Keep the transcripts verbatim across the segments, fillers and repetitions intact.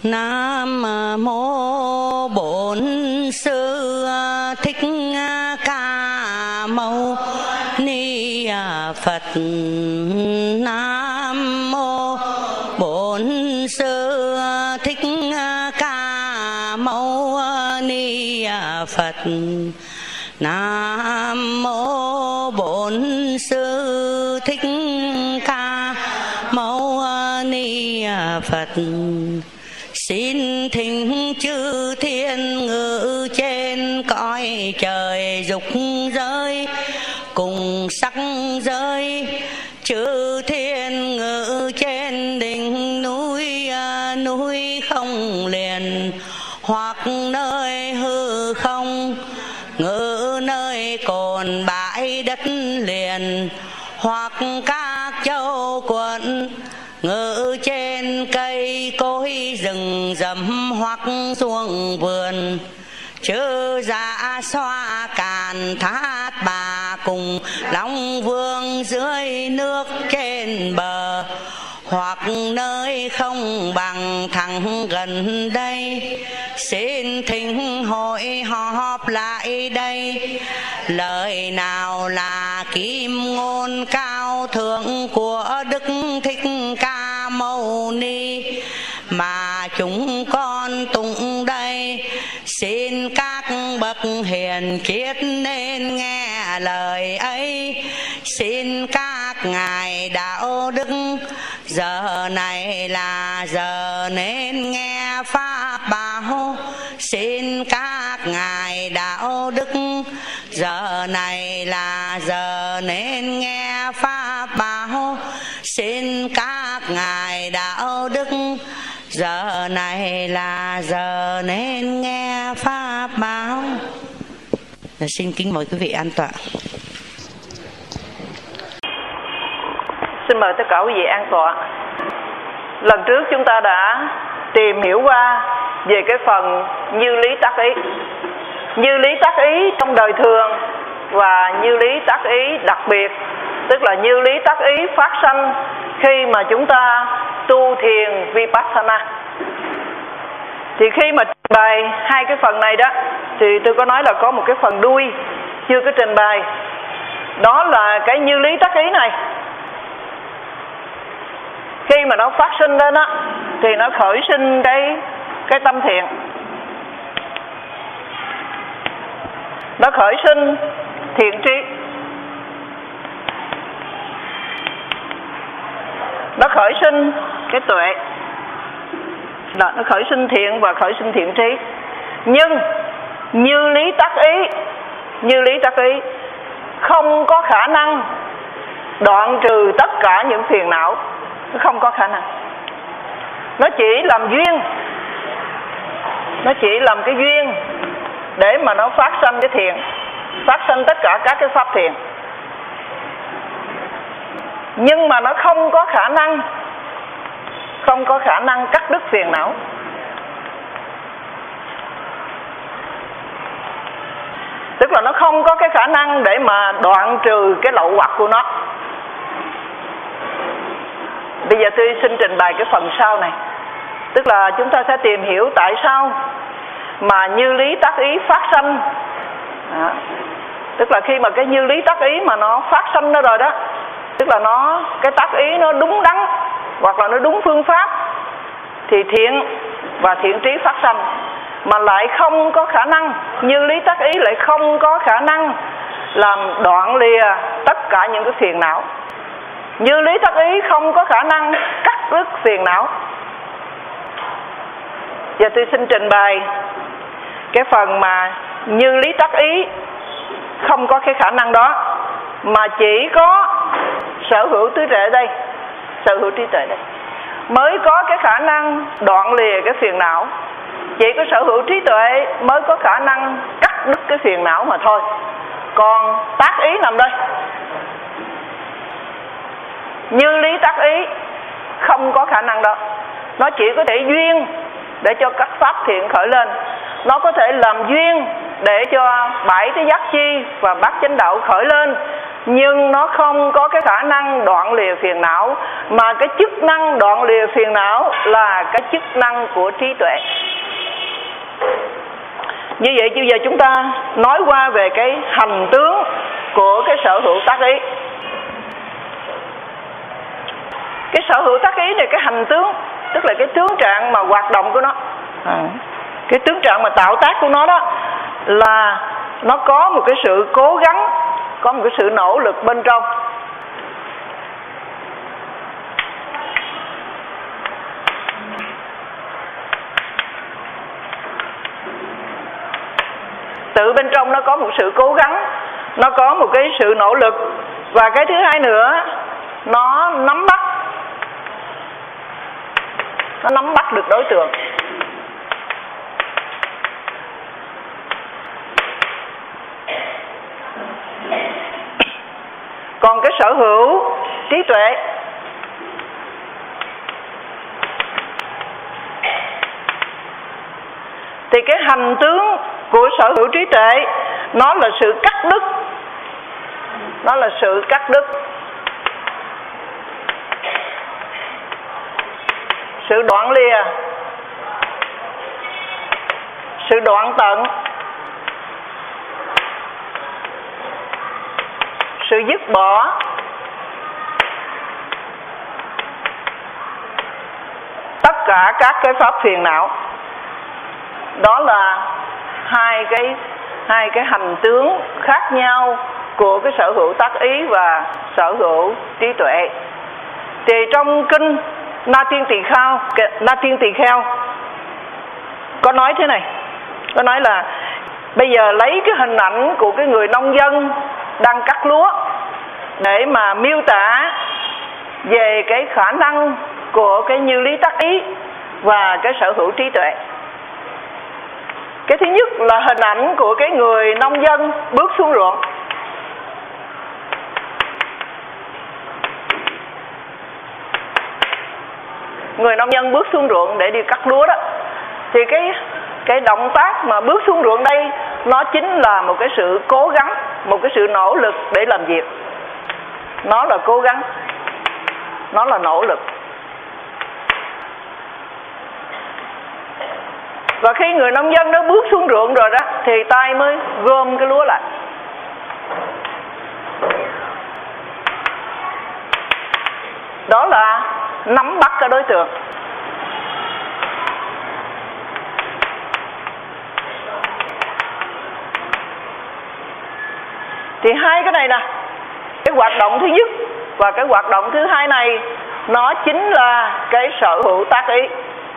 Nam mô Bổn Sư Thích Ca Mâu Ni Phật. Nam mô Bổn Sư Thích Ca Mâu Ni Phật. Nam mô Bổn Sư Thích Ca Mâu Ni Phật. Xin thỉnh chư thiên ngự trên cõi trời dục giới cùng sắc giới, chư thiên ngự trên đỉnh núi núi không liền, hoặc nơi hư không ngự nơi cồn bãi đất liền, hoặc các châu quận ngự trên cây cối rừng rậm, hoặc xuống vườn chư dạ xoa càn thác bà cùng long vương dưới nước trên bờ, hoặc nơi không bằng thẳng gần đây. Xin thỉnh hội họp lại đây, lời nào là kim ngôn cao thượng của Đức Thích Ca Mâu Ni mà chúng con tụng đây. Xin các bậc hiền triết nên nghe lời ấy, xin các ngài đạo đức giờ này là giờ nên nghe pháp bảo. Xin các ngài đạo đức giờ này là giờ nên nghe pháp bảo. Xin các ngài đạo đức giờ này là giờ nên nghe pháp báo. Xin kính mời quý vị an tọa. Xin mời tất cả quý vị an tọa. Lần trước chúng ta đã tìm hiểu qua về cái phần như lý tác ý. Như lý tác ý trong đời thường và như lý tác ý đặc biệt, tức là như lý tác ý phát sanh khi mà chúng ta tu thiền Vipassana. Thì khi mà trình bày hai cái phần này đó, thì tôi có nói là có một cái phần đuôi chưa có trình bày. Đó là cái như lý tác ý này, khi mà nó phát sinh lên á, thì nó khởi sinh cái cái tâm thiện. Nó khởi sinh thiện trí. Nó khởi sinh cái tuệ. Đó, nó khởi sinh thiện và khởi sinh thiện trí. Nhưng như lý tác ý, như lý tác ý không có khả năng đoạn trừ tất cả những phiền não. Nó không có khả năng. Nó chỉ làm duyên. Nó chỉ làm cái duyên để mà nó phát sanh cái thiện, phát sanh tất cả các cái pháp thiện. Nhưng mà nó không có khả năng Không có khả năng cắt đứt phiền não. Tức là nó không có cái khả năng để mà đoạn trừ cái lậu hoặc của nó. Bây giờ tôi xin trình bày cái phần sau này. Tức là chúng ta sẽ tìm hiểu tại sao mà như lý tác ý phát sanh. Đó. Tức là khi mà cái như lý tác ý mà nó phát sanh ra rồi đó, tức là nó cái tác ý nó đúng đắn hoặc là nó đúng phương pháp, thì thiện và thiện trí phát sanh. Mà lại không có khả năng, như lý tác ý lại không có khả năng làm đoạn lìa tất cả những cái phiền não. Như lý tác ý không có khả năng cắt đứt phiền não. Giờ tôi xin trình bày cái phần mà như lý tác ý không có cái khả năng đó, mà chỉ có sở hữu trí tuệ đây, sở hữu trí tuệ đây mới có cái khả năng đoạn lìa cái phiền não. Chỉ có sở hữu trí tuệ mới có khả năng cắt đứt cái phiền não mà thôi. Còn tác ý nằm đây. Như lý tác ý không có khả năng đó. Nó chỉ có thể duyên để cho các pháp thiện khởi lên. Nó có thể làm duyên để cho bảy cái giác chi và bát chánh đạo khởi lên. nhưng nó không có cái khả năng đoạn lìa phiền não, mà cái chức năng đoạn lìa phiền não là cái chức năng của trí tuệ. Như vậy bây giờ chúng ta nói qua về cái hành tướng của cái sở hữu tác ý. Cái sở hữu tác ý này, cái hành tướng, tức là cái tướng trạng mà hoạt động của nó, à, cái tướng trạng mà tạo tác của nó đó, là nó có một cái sự cố gắng, có một cái sự nỗ lực bên trong. Tự bên trong nó có một sự cố gắng, nó có một cái sự nỗ lực. Và cái thứ hai nữa, nó nắm bắt, nó nắm bắt được đối tượng. Còn cái sở hữu trí tuệ thì cái hành tướng của sở hữu trí tuệ nó là sự cắt đứt, nó là sự cắt đứt, sự đoạn lìa, sự đoạn tận, sự dứt bỏ, tất cả các cái pháp phiền não. Đó là hai cái hai cái hành tướng khác nhau của cái sở hữu tác ý và sở hữu trí tuệ. Thì trong kinh Na Tiên Tỳ Kheo, Na Tiên Tỳ Kheo có nói thế này, có nói là bây giờ lấy cái hình ảnh của cái người nông dân đang cắt lúa để mà miêu tả về cái khả năng của cái như lý tác ý và cái sở hữu trí tuệ. Cái thứ nhất là hình ảnh của cái người nông dân bước xuống ruộng. Người nông dân bước xuống ruộng để đi cắt lúa đó, thì cái cái động tác mà bước xuống ruộng đây nó chính là một cái sự cố gắng, một cái sự nỗ lực để làm việc. Nó là cố gắng, nó là nỗ lực. Và khi người nông dân đó bước xuống ruộng rồi đó, thì tay mới gom cái lúa lại. Đó là nắm bắt cái đối tượng. Thì hai cái này nè, cái hoạt động thứ nhất và cái hoạt động thứ hai này, nó chính là cái sở hữu tác ý.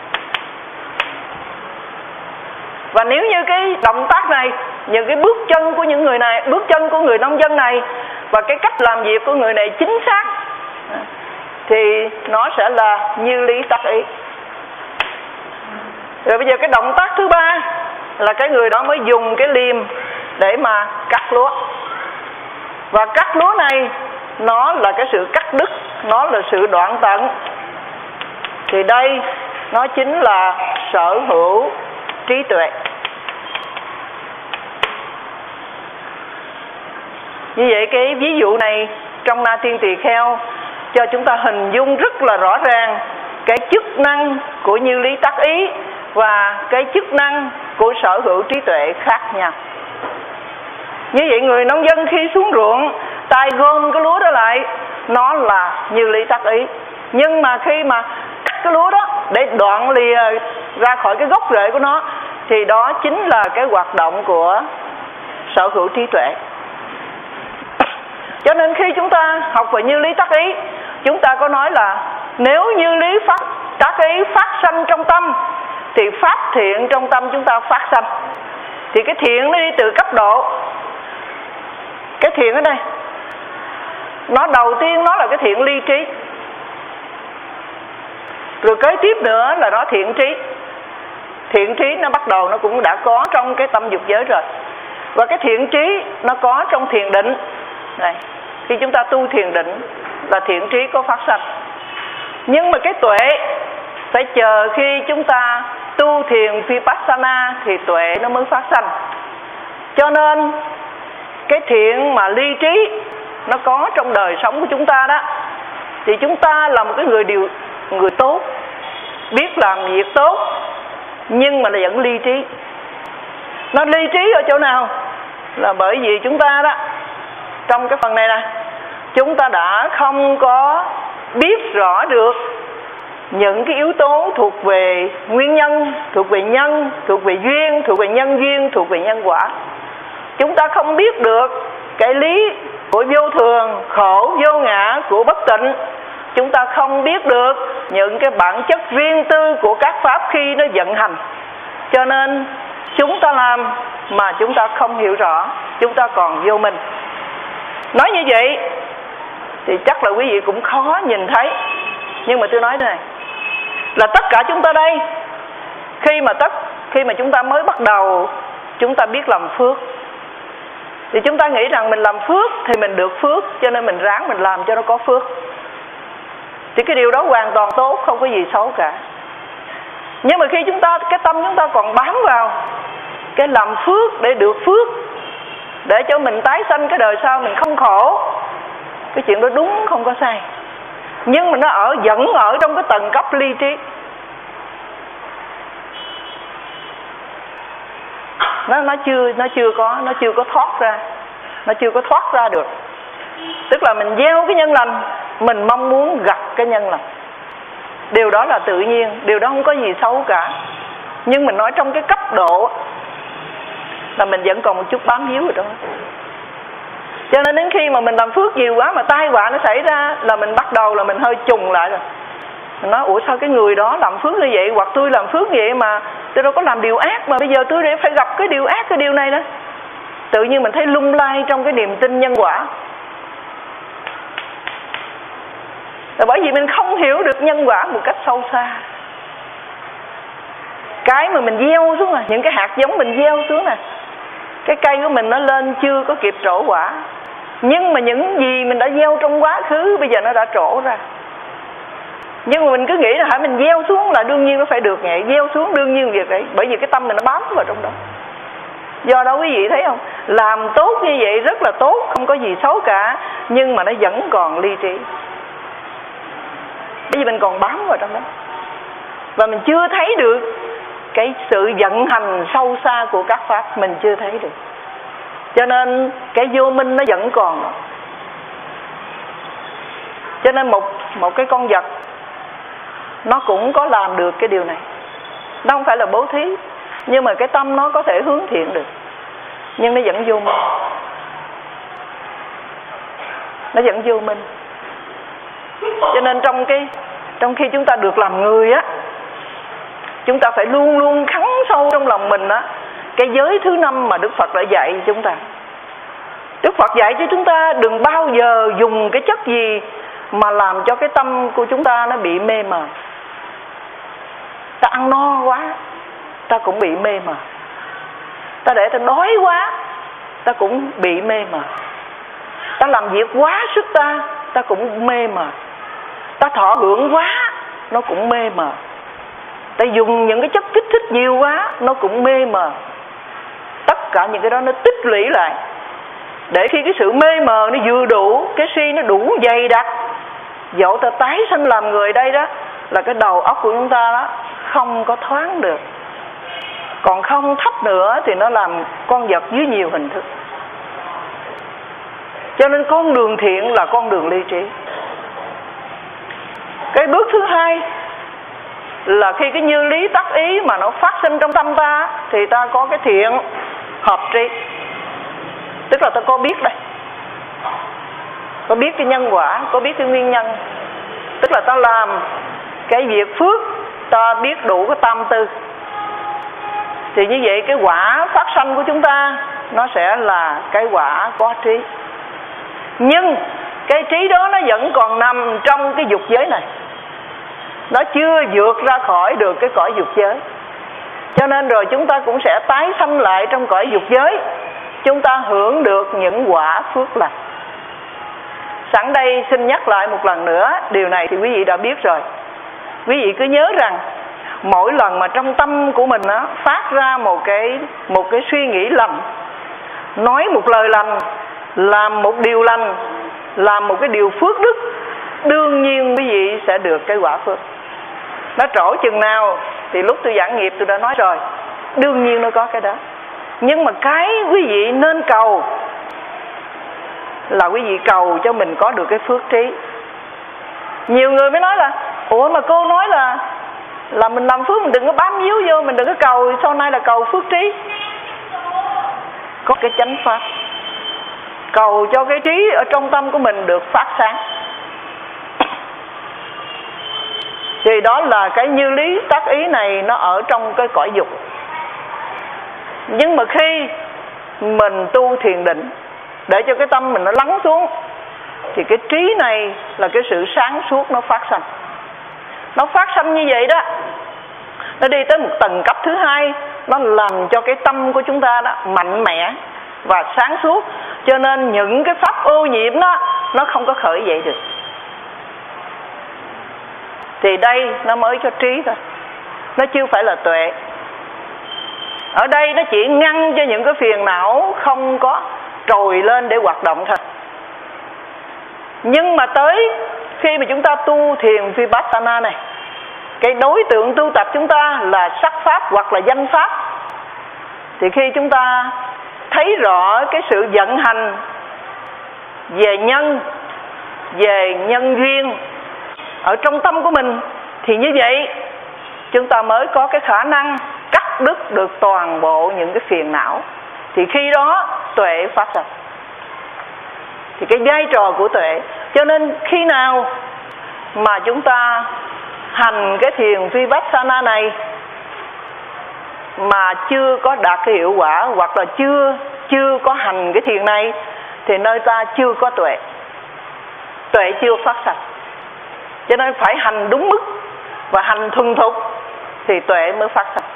Và nếu như cái động tác này, những cái bước chân của những người này, bước chân của người nông dân này và cái cách làm việc của người này chính xác, thì nó sẽ là như lý tác ý. Rồi bây giờ cái động tác thứ ba là cái người đó mới dùng cái liềm để mà cắt lúa. Và cắt lúa này nó là cái sự cắt đứt, nó là sự đoạn tận. Thì đây nó chính là sở hữu trí tuệ. Như vậy cái ví dụ này trong Na Tiên Tỳ Kheo cho chúng ta hình dung rất là rõ ràng cái chức năng của như lý tác ý và cái chức năng của sở hữu trí tuệ khác nhau. Như vậy người nông dân khi xuống ruộng, tay gom cái lúa đó lại, nó là như lý tác ý. Nhưng mà khi mà cắt cái lúa đó để đoạn lìa ra khỏi cái gốc rễ của nó, thì đó chính là cái hoạt động của sở hữu trí tuệ. Cho nên khi chúng ta học về như lý tác ý, chúng ta có nói là nếu như lý phát tác ý phát sanh trong tâm, thì pháp thiện trong tâm chúng ta phát sanh. Thì cái thiện nó đi từ cấp độ. Cái thiện ở đây, nó đầu tiên nó là cái thiện ly trí. Rồi kế tiếp nữa là nó thiện trí. Thiện trí nó bắt đầu nó cũng đã có trong cái tâm dục giới rồi. Và cái thiện trí nó có trong thiền định. Này, khi chúng ta tu thiền định là thiện trí có phát sanh. Nhưng mà cái tuệ phải chờ khi chúng ta tu thiền Vipassana thì tuệ nó mới phát sanh. Cho nên cái thiện mà ly trí nó có trong đời sống của chúng ta đó, thì chúng ta là một cái người điều người tốt, biết làm việc tốt, nhưng mà là vẫn ly trí. Nó ly trí ở chỗ nào? Là bởi vì chúng ta đó, trong cái phần này nè, chúng ta đã không có biết rõ được những cái yếu tố thuộc về nguyên nhân, thuộc về nhân, thuộc về duyên, thuộc về nhân duyên, thuộc về nhân quả. Chúng ta không biết được cái lý của vô thường, khổ, vô ngã, của bất tịnh. Chúng ta không biết được những cái bản chất riêng tư của các pháp khi nó vận hành. Cho nên chúng ta làm mà chúng ta không hiểu rõ, chúng ta còn vô minh. Nói như vậy thì chắc là quý vị cũng khó nhìn thấy. Nhưng mà tôi nói thế này, là tất cả chúng ta đây, khi mà tất khi mà chúng ta mới bắt đầu, chúng ta biết làm phước, thì chúng ta nghĩ rằng mình làm phước thì mình được phước, cho nên mình ráng mình làm cho nó có phước. Thì cái điều đó hoàn toàn tốt, không có gì xấu cả. Nhưng mà khi chúng ta, cái tâm chúng ta còn bám vào cái làm phước để được phước, để cho mình tái sanh cái đời sau mình không khổ, cái chuyện đó đúng không có sai. Nhưng mà nó ở vẫn ở trong cái tầng cấp ly trí. Nó nó chưa nó chưa có nó chưa có thoát ra, nó chưa có thoát ra được. Tức là mình gieo cái nhân lành, mình mong muốn gặp cái nhân lành. Điều đó là tự nhiên, điều đó không có gì xấu cả. Nhưng mình nói trong cái cấp độ là mình vẫn còn một chút bám víu ở đó. Cho nên đến khi mà mình làm phước nhiều quá mà tai họa nó xảy ra là mình bắt đầu là mình hơi trùng lại rồi. Mình nói ủa sao cái người đó làm phước như vậy, hoặc tôi làm phước như vậy mà tôi đâu có làm điều ác, mà bây giờ tôi phải gặp cái điều ác, cái điều này đó. Tự nhiên mình thấy lung lay trong cái niềm tin nhân quả. Là bởi vì mình không hiểu được nhân quả một cách sâu xa. Cái mà mình gieo xuống rồi, những cái hạt giống mình gieo xuống nè, cái cây của mình nó lên chưa có kịp trổ quả. Nhưng mà những gì mình đã gieo trong quá khứ bây giờ nó đã trổ ra. Nhưng mà mình cứ nghĩ là hả mình gieo xuống là đương nhiên nó phải được vậy, gieo xuống đương nhiên việc đấy. Bởi vì cái tâm mình nó bám vào trong đó. Do đó quý vị thấy không, làm tốt như vậy rất là tốt, không có gì xấu cả, nhưng mà nó vẫn còn ly trí. Bởi vì mình còn bám vào trong đó, và mình chưa thấy được cái sự vận hành sâu xa của các pháp, mình chưa thấy được. Cho nên cái vô minh nó vẫn còn đó. Cho nên một, một cái con vật nó cũng có làm được cái điều này. Nó không phải là bố thí, nhưng mà cái tâm nó có thể hướng thiện được, nhưng nó vẫn vô minh. Nó vẫn vô minh. Cho nên trong cái trong khi chúng ta được làm người á, chúng ta phải luôn luôn khắc sâu trong lòng mình á cái giới thứ năm mà Đức Phật đã dạy chúng ta. Đức Phật dạy cho chúng ta đừng bao giờ dùng cái chất gì mà làm cho cái tâm của chúng ta nó bị mê mờ. Ta ăn no quá, ta cũng bị mê mờ. Ta để ta đói quá, ta cũng bị mê mờ. Ta làm việc quá sức ta, ta cũng mê mờ. Ta thọ hưởng quá, nó cũng mê mờ. Ta dùng những cái chất kích thích nhiều quá, nó cũng mê mờ. Tất cả những cái đó nó tích lũy lại, để khi cái sự mê mờ nó vừa đủ, cái suy nó đủ dày đặc, dẫu ta tái sanh làm người đây đó, là cái đầu óc của chúng ta đó không có thoáng được. Còn không thấp nữa thì nó làm con vật dưới nhiều hình thức. Cho nên con đường thiện là con đường ly trí. Cái bước thứ hai là khi cái như lý tác ý mà nó phát sinh trong tâm ta, thì ta có cái thiện hợp trí. Tức là ta có biết đây, có biết cái nhân quả, có biết cái nguyên nhân. Tức là ta làm cái việc phước, ta biết đủ cái tam tư, thì như vậy cái quả phát sanh của chúng ta nó sẽ là cái quả có trí. Nhưng cái trí đó nó vẫn còn nằm trong cái dục giới này, nó chưa vượt ra khỏi được cái cõi dục giới. Cho nên rồi chúng ta cũng sẽ tái sanh lại trong cõi dục giới, chúng ta hưởng được những quả phước lành. Sẵn đây xin nhắc lại một lần nữa, điều này thì quý vị đã biết rồi. Quý vị cứ nhớ rằng mỗi lần mà trong tâm của mình á, phát ra một cái, một cái suy nghĩ lành, nói một lời lành, làm một điều lành, làm một cái điều phước đức, đương nhiên quý vị sẽ được cái quả phước. Nó trổ chừng nào thì lúc tôi giảng nghiệp tôi đã nói rồi, đương nhiên nó có cái đó. Nhưng mà cái quý vị nên cầu là quý vị cầu cho mình có được cái phước trí. Nhiều người mới nói là ủa mà cô nói là là mình làm phước mình đừng có bám víu vô, mình đừng có cầu sau này là cầu phước trí. Có cái chánh pháp, cầu cho cái trí ở trong tâm của mình được phát sáng, thì đó là cái như lý tác ý này nó ở trong cái cõi dục. Nhưng mà khi mình tu thiền định để cho cái tâm mình nó lắng xuống, thì cái trí này là cái sự sáng suốt nó phát sanh. Nó phát sanh như vậy đó, nó đi tới một tầng cấp thứ hai, nó làm cho cái tâm của chúng ta đó mạnh mẽ và sáng suốt, cho nên những cái pháp ô nhiễm đó nó không có khởi dậy được. Thì đây nó mới cho trí thôi, nó chưa phải là tuệ. Ở đây nó chỉ ngăn cho những cái phiền não không có trồi lên để hoạt động thôi. Nhưng mà tới khi mà chúng ta tu thiền Vipassana này, cái đối tượng tu tập chúng ta là sắc pháp hoặc là danh pháp, thì khi chúng ta thấy rõ cái sự vận hành về nhân, về nhân duyên ở trong tâm của mình, thì như vậy chúng ta mới có cái khả năng cắt đứt được toàn bộ những cái phiền não. Thì khi đó tuệ phát sinh. Thì cái vai trò của tuệ, cho nên khi nào mà chúng ta hành cái thiền Vipassana này mà chưa có đạt cái hiệu quả, hoặc là chưa chưa có hành cái thiền này, thì nơi ta chưa có tuệ, tuệ chưa phát sinh. Cho nên phải hành đúng mức và hành thuần thục thì tuệ mới phát sinh.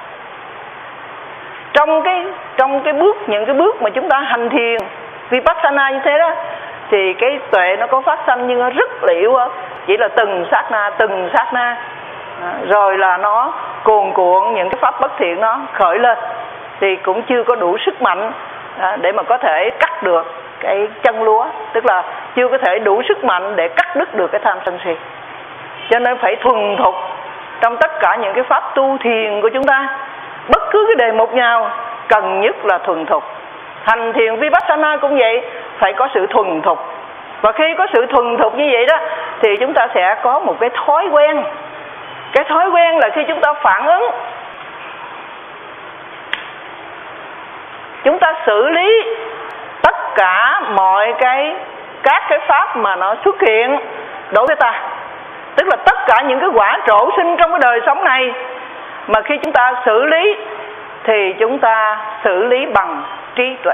Trong cái trong cái bước những cái bước mà chúng ta hành thiền Vipassana như thế đó, thì cái tuệ nó có phát sinh nhưng nó rất liễu, chỉ là từng sát na từng sát na, rồi là nó cuồn cuộn những cái pháp bất thiện nó khởi lên, thì cũng chưa có đủ sức mạnh để mà có thể cắt được cái chân lúa, tức là chưa có thể đủ sức mạnh để cắt đứt được cái tham sân si. Cho nên phải thuần thục trong tất cả những cái pháp tu thiền của chúng ta. Bất cứ cái đề mục nào cần nhất là thuần thục. Hành thiền Vipassana cũng vậy, phải có sự thuần thục. Và khi có sự thuần thục như vậy đó, thì chúng ta sẽ có một cái thói quen. Cái thói quen là khi chúng ta phản ứng, chúng ta xử lý tất cả mọi cái các cái pháp mà nó xuất hiện đối với ta. Tức là tất cả những cái quả trổ sinh trong cái đời sống này, mà khi chúng ta xử lý thì chúng ta xử lý bằng trí tuệ.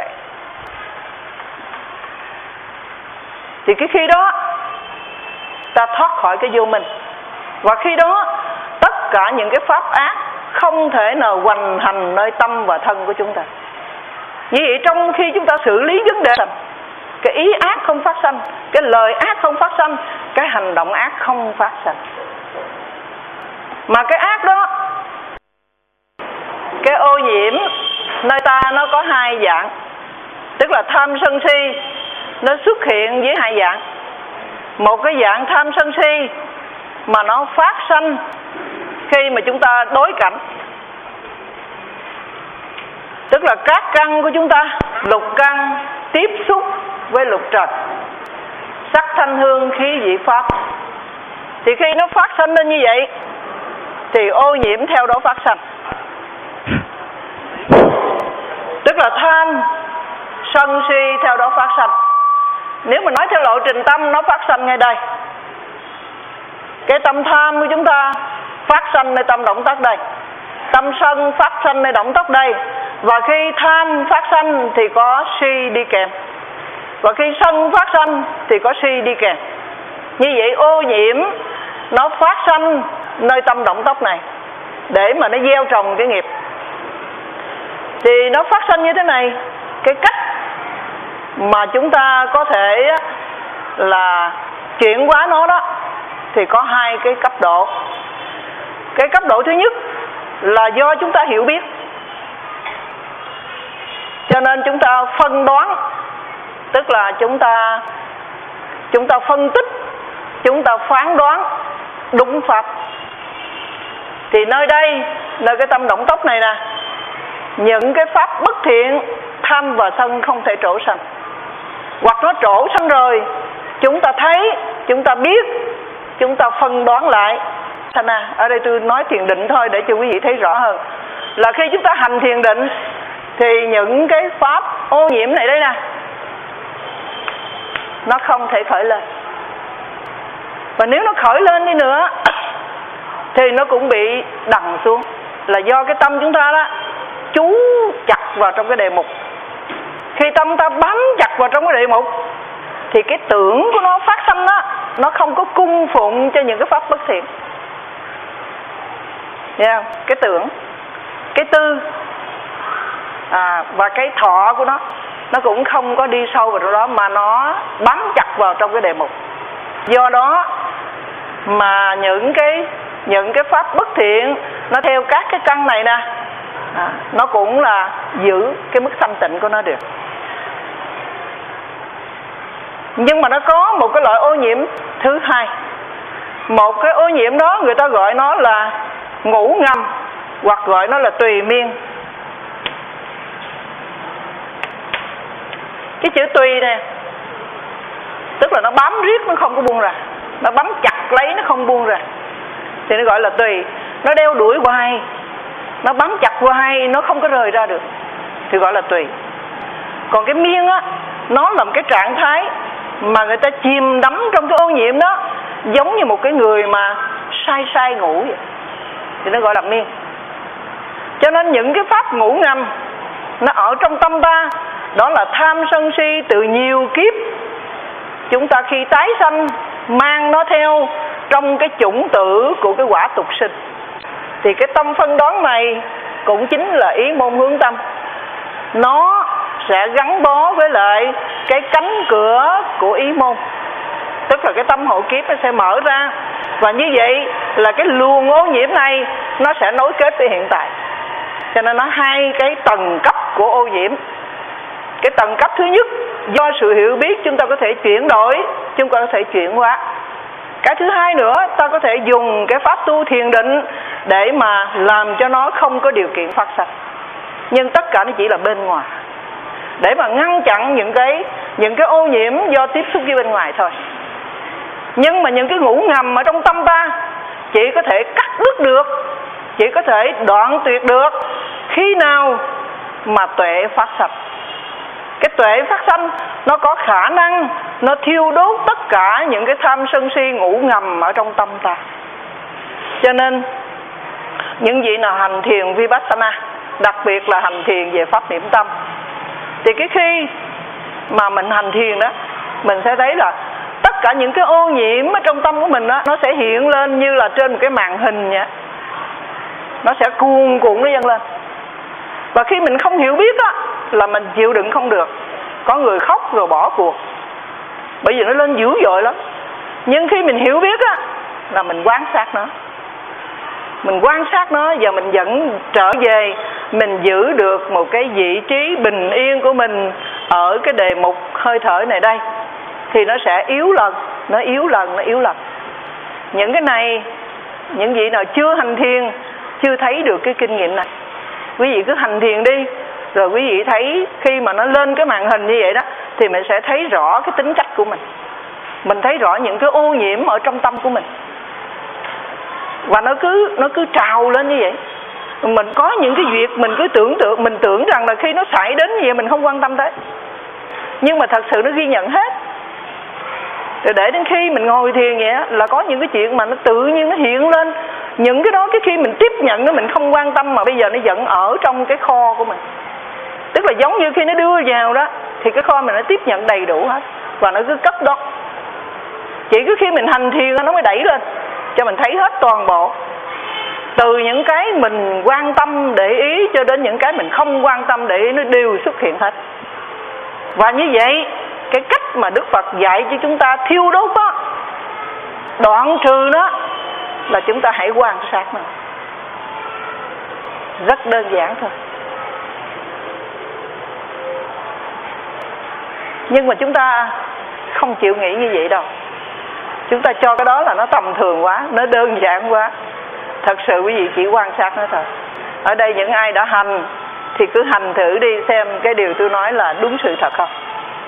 Thì cái khi đó ta thoát khỏi cái vô minh. Và khi đó tất cả những cái pháp ác không thể nào hoành hành nơi tâm và thân của chúng ta. Như vậy trong khi chúng ta xử lý vấn đề, cái ý ác không phát sinh, cái lời ác không phát sinh, cái hành động ác không phát sinh. Mà cái ác đó, cái ô nhiễm nơi ta nó có hai dạng. Tức là tham sân si nó xuất hiện với hai dạng. Một cái dạng tham sân si mà nó phát sinh khi mà chúng ta đối cảnh, tức là các căn của chúng ta, lục căn tiếp xúc với lục trần, sắc thanh hương khí vị pháp. Thì khi nó phát sinh lên như vậy thì ô nhiễm theo đó phát sinh. Tức là tham sân si theo đó phát sinh. Nếu mà nói theo lộ trình tâm, nó phát sinh ngay đây. Cái tâm tham của chúng ta phát sinh nơi tâm động tác đây, tâm sân phát sinh nơi động tác đây. Và khi tham phát sinh thì có si đi kèm, và khi sân phát sinh thì có si đi kèm. Như vậy ô nhiễm nó phát sinh nơi tâm động tác này để mà nó gieo trồng cái nghiệp. Thì nó phát sinh như thế này. Cái cách mà chúng ta có thể là chuyển hóa nó đó thì có hai cái cấp độ. Cái cấp độ thứ nhất là do chúng ta hiểu biết, cho nên chúng ta phân đoán, tức là chúng ta chúng ta phân tích, chúng ta phán đoán đúng pháp. Thì nơi đây, nơi cái tâm động tốc này nè, những cái pháp bất thiện, tham và sân không thể trổ sanh. Hoặc nó trổ sanh rồi, chúng ta thấy, chúng ta biết, chúng ta phân đoán lại. À, ở đây tôi nói thiền định thôi để cho quý vị thấy rõ hơn. Là khi chúng ta hành thiền định thì những cái pháp ô nhiễm này đây nè, nó không thể khởi lên. Và nếu nó khởi lên đi nữa thì nó cũng bị đằng xuống. Là do cái tâm chúng ta đó chú chặt vào trong cái đề mục. Khi tâm ta bám chặt vào trong cái đề mục thì cái tưởng của nó phát sanh đó, nó không có cung phụng cho những cái pháp bất thiện. Yeah, cái tưởng, cái tư à, và cái thọ của nó, nó cũng không có đi sâu vào trong đó, mà nó bám chặt vào trong cái đề mục. Do đó mà những cái những cái pháp bất thiện nó theo các cái căn này nè, à, nó cũng là giữ cái mức thanh tịnh của nó được. Nhưng mà nó có một cái loại ô nhiễm thứ hai. Một cái ô nhiễm đó người ta gọi nó là ngủ ngầm, hoặc gọi nó là tùy miên. Cái chữ tùy nè, tức là nó bám riết, nó không có buông ra, nó bám chặt lấy, nó không buông ra, thì nó gọi là tùy. Nó đeo đuổi hoài, nó bám chặt hoài, nó không có rời ra được, thì gọi là tùy. Còn cái miên á, nó là một cái trạng thái mà người ta chìm đắm trong cái ô nhiễm đó, giống như một cái người mà say say ngủ vậy, thì nó gọi là miên. Cho nên những cái pháp ngủ ngầm nó ở trong tâm ta, đó là tham sân si từ nhiều kiếp. Chúng ta khi tái sanh mang nó theo trong cái chủng tử của cái quả tục sinh. Thì cái tâm phân đoán này cũng chính là ý môn hướng tâm. Nó sẽ gắn bó với lại cái cánh cửa của ý môn, tức là cái tâm hộ kiếp nó sẽ mở ra. Và như vậy là cái luồng ô nhiễm này nó sẽ nối kết với hiện tại. Cho nên nó hai cái tầng cấp của ô nhiễm. Cái tầng cấp thứ nhất, do sự hiểu biết chúng ta có thể chuyển đổi, chúng ta có thể chuyển hóa. Cái thứ hai nữa, ta có thể dùng cái pháp tu thiền định để mà làm cho nó không có điều kiện phát sinh. Nhưng tất cả nó chỉ là bên ngoài, để mà ngăn chặn những cái những cái ô nhiễm do tiếp xúc với bên ngoài thôi. Nhưng mà những cái ngủ ngầm ở trong tâm ta chỉ có thể cắt đứt được, chỉ có thể đoạn tuyệt được khi nào mà tuệ phát sanh. Cái tuệ phát sanh nó có khả năng nó thiêu đốt tất cả những cái tham sân si ngủ ngầm ở trong tâm ta. Cho nên những vị nào hành thiền Vipassana, đặc biệt là hành thiền về pháp niệm tâm, thì cái khi mà mình hành thiền đó, mình sẽ thấy là tất cả những cái ô nhiễm ở trong tâm của mình đó, nó sẽ hiện lên như là trên một cái màn hình vậy. Nó sẽ cuồn cuộn nó dâng lên. Và khi mình không hiểu biết á, là mình chịu đựng không được. Có người khóc rồi bỏ cuộc, bởi vì nó lên dữ dội lắm. Nhưng khi mình hiểu biết á, là mình quan sát nó, mình quan sát nó và mình vẫn trở về, mình giữ được một cái vị trí bình yên của mình ở cái đề mục hơi thở này đây, thì nó sẽ yếu lần, nó yếu lần, nó yếu lần. Những cái này, những vị nào chưa hành thiền, chưa thấy được cái kinh nghiệm này, quý vị cứ hành thiền đi, rồi quý vị thấy khi mà nó lên cái màn hình như vậy đó, thì mình sẽ thấy rõ cái tính cách của mình. Mình thấy rõ những cái ô nhiễm ở trong tâm của mình. Và nó cứ nó cứ trào lên như vậy. Mình có những cái việc mình cứ tưởng tượng, mình tưởng rằng là khi nó xảy đến như vậy mình không quan tâm tới. Nhưng mà thật sự nó ghi nhận hết. Rồi để đến khi mình ngồi thiền vậy là có những cái chuyện mà nó tự nhiên nó hiện lên. Những cái đó cái khi mình tiếp nhận nó mình không quan tâm, mà bây giờ nó vẫn ở trong cái kho của mình. Tức là giống như khi nó đưa vào đó thì cái kho mình nó tiếp nhận đầy đủ hết, và nó cứ cấp đó. Chỉ cứ khi mình hành thiền nó mới đẩy lên cho mình thấy hết toàn bộ, từ những cái mình quan tâm để ý cho đến những cái mình không quan tâm để ý, nó đều xuất hiện hết. Và như vậy cái cách mà Đức Phật dạy cho chúng ta thiêu đốt đó, đoạn trừ nó, là chúng ta hãy quan sát nó. Rất đơn giản thôi. Nhưng mà chúng ta không chịu nghĩ như vậy đâu. Chúng ta cho cái đó là nó tầm thường quá, nó đơn giản quá. Thật sự quý vị chỉ quan sát nó thôi. Ở đây những ai đã hành thì cứ hành thử đi, xem cái điều tôi nói là đúng sự thật không.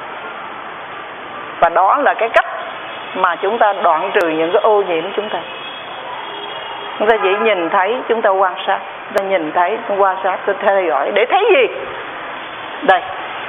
Và đó là cái cách mà chúng ta đoạn trừ những cái ô nhiễm chúng ta. Chúng ta chỉ nhìn thấy, chúng ta quan sát. Chúng ta nhìn thấy, chúng ta quan sát, chúng ta theo dõi. Để thấy gì? Đây.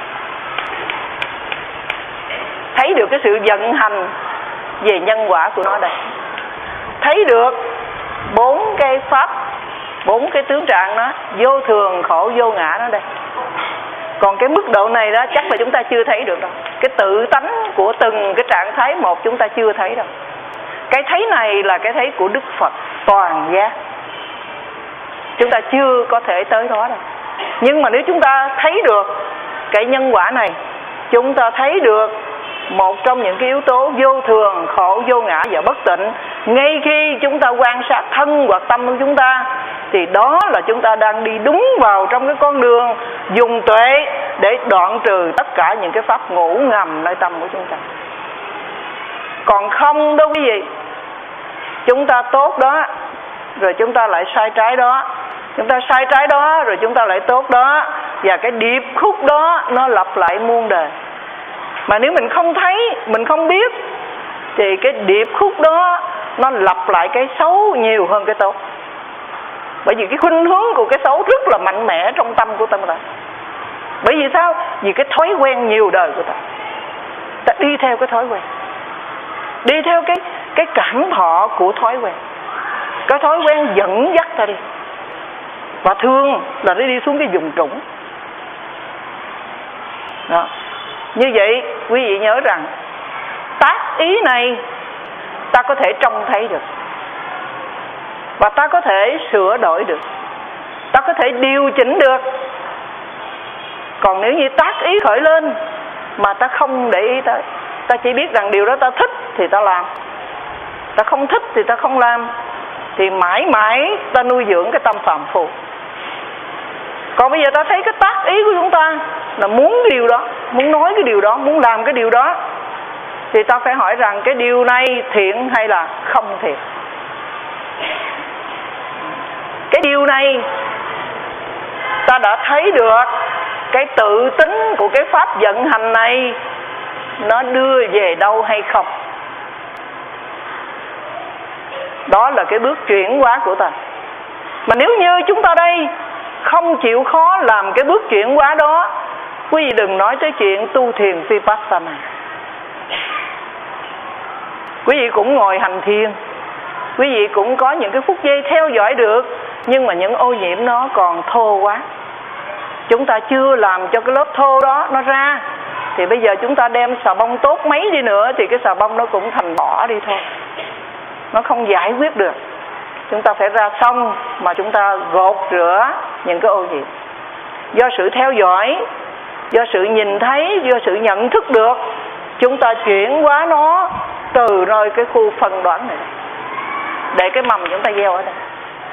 Thấy được cái sự vận hành về nhân quả của nó đây. Thấy được bốn cái pháp, bốn cái tướng trạng đó, vô thường, khổ, vô ngã nó đây. Còn cái mức độ này đó chắc là chúng ta chưa thấy được đâu. Cái tự tánh của từng cái trạng thái một chúng ta chưa thấy đâu. Cái thấy này là cái thấy của Đức Phật toàn giác. Chúng ta chưa có thể tới đó đâu. Nhưng mà nếu chúng ta thấy được cái nhân quả này, chúng ta thấy được một trong những cái yếu tố vô thường, khổ, vô ngã và bất tịnh, ngay khi chúng ta quan sát thân hoặc tâm của chúng ta, thì đó là chúng ta đang đi đúng vào trong cái con đường dùng tuệ để đoạn trừ tất cả những cái pháp ngủ ngầm nơi tâm của chúng ta. Còn không đâu quý vị, chúng ta tốt đó rồi chúng ta lại sai trái đó, chúng ta sai trái đó rồi chúng ta lại tốt đó, và cái điệp khúc đó nó lặp lại muôn đời. Mà nếu mình không thấy, mình không biết, thì cái điệp khúc đó nó lặp lại cái xấu nhiều hơn cái tốt. Bởi vì cái khuynh hướng của cái xấu rất là mạnh mẽ trong tâm của tâm ta. Bởi vì sao? Vì cái thói quen nhiều đời của ta. Ta đi theo cái thói quen, đi theo cái, cái cảm thọ của thói quen. Cái thói quen dẫn dắt ta đi. Và thường là nó đi xuống cái vùng trũng đó. Như vậy quý vị nhớ rằng tác ý này ta có thể trông thấy được, và ta có thể sửa đổi được, ta có thể điều chỉnh được. Còn nếu như tác ý khởi lên mà ta không để ý tới, ta chỉ biết rằng điều đó ta thích thì ta làm, ta không thích thì ta không làm, thì mãi mãi ta nuôi dưỡng cái tâm phàm phu. Còn bây giờ ta thấy cái tác ý của chúng ta là muốn cái điều đó, muốn nói cái điều đó, muốn làm cái điều đó, thì ta phải hỏi rằng cái điều này thiện hay là không thiện. Cái điều này ta đã thấy được cái tự tính của cái pháp vận hành này nó đưa về đâu hay không. Đó là cái bước chuyển hóa của ta. Mà nếu như chúng ta đây không chịu khó làm cái bước chuyển hóa đó, quý vị đừng nói tới chuyện tu thiền Vipassana. Quý vị cũng ngồi hành thiền, quý vị cũng có những cái phút giây theo dõi được, nhưng mà những ô nhiễm nó còn thô quá. Chúng ta chưa làm cho cái lớp thô đó nó ra, thì bây giờ chúng ta đem xà bông tốt mấy đi nữa thì cái xà bông nó cũng thành bỏ đi thôi, nó không giải quyết được. Chúng ta phải ra sông mà chúng ta gột rửa những cái ô nhiễm. Do sự theo dõi, do sự nhìn thấy, do sự nhận thức được, chúng ta chuyển hóa nó từ nơi cái khu phân đoán này, để cái mầm chúng ta gieo ở đây.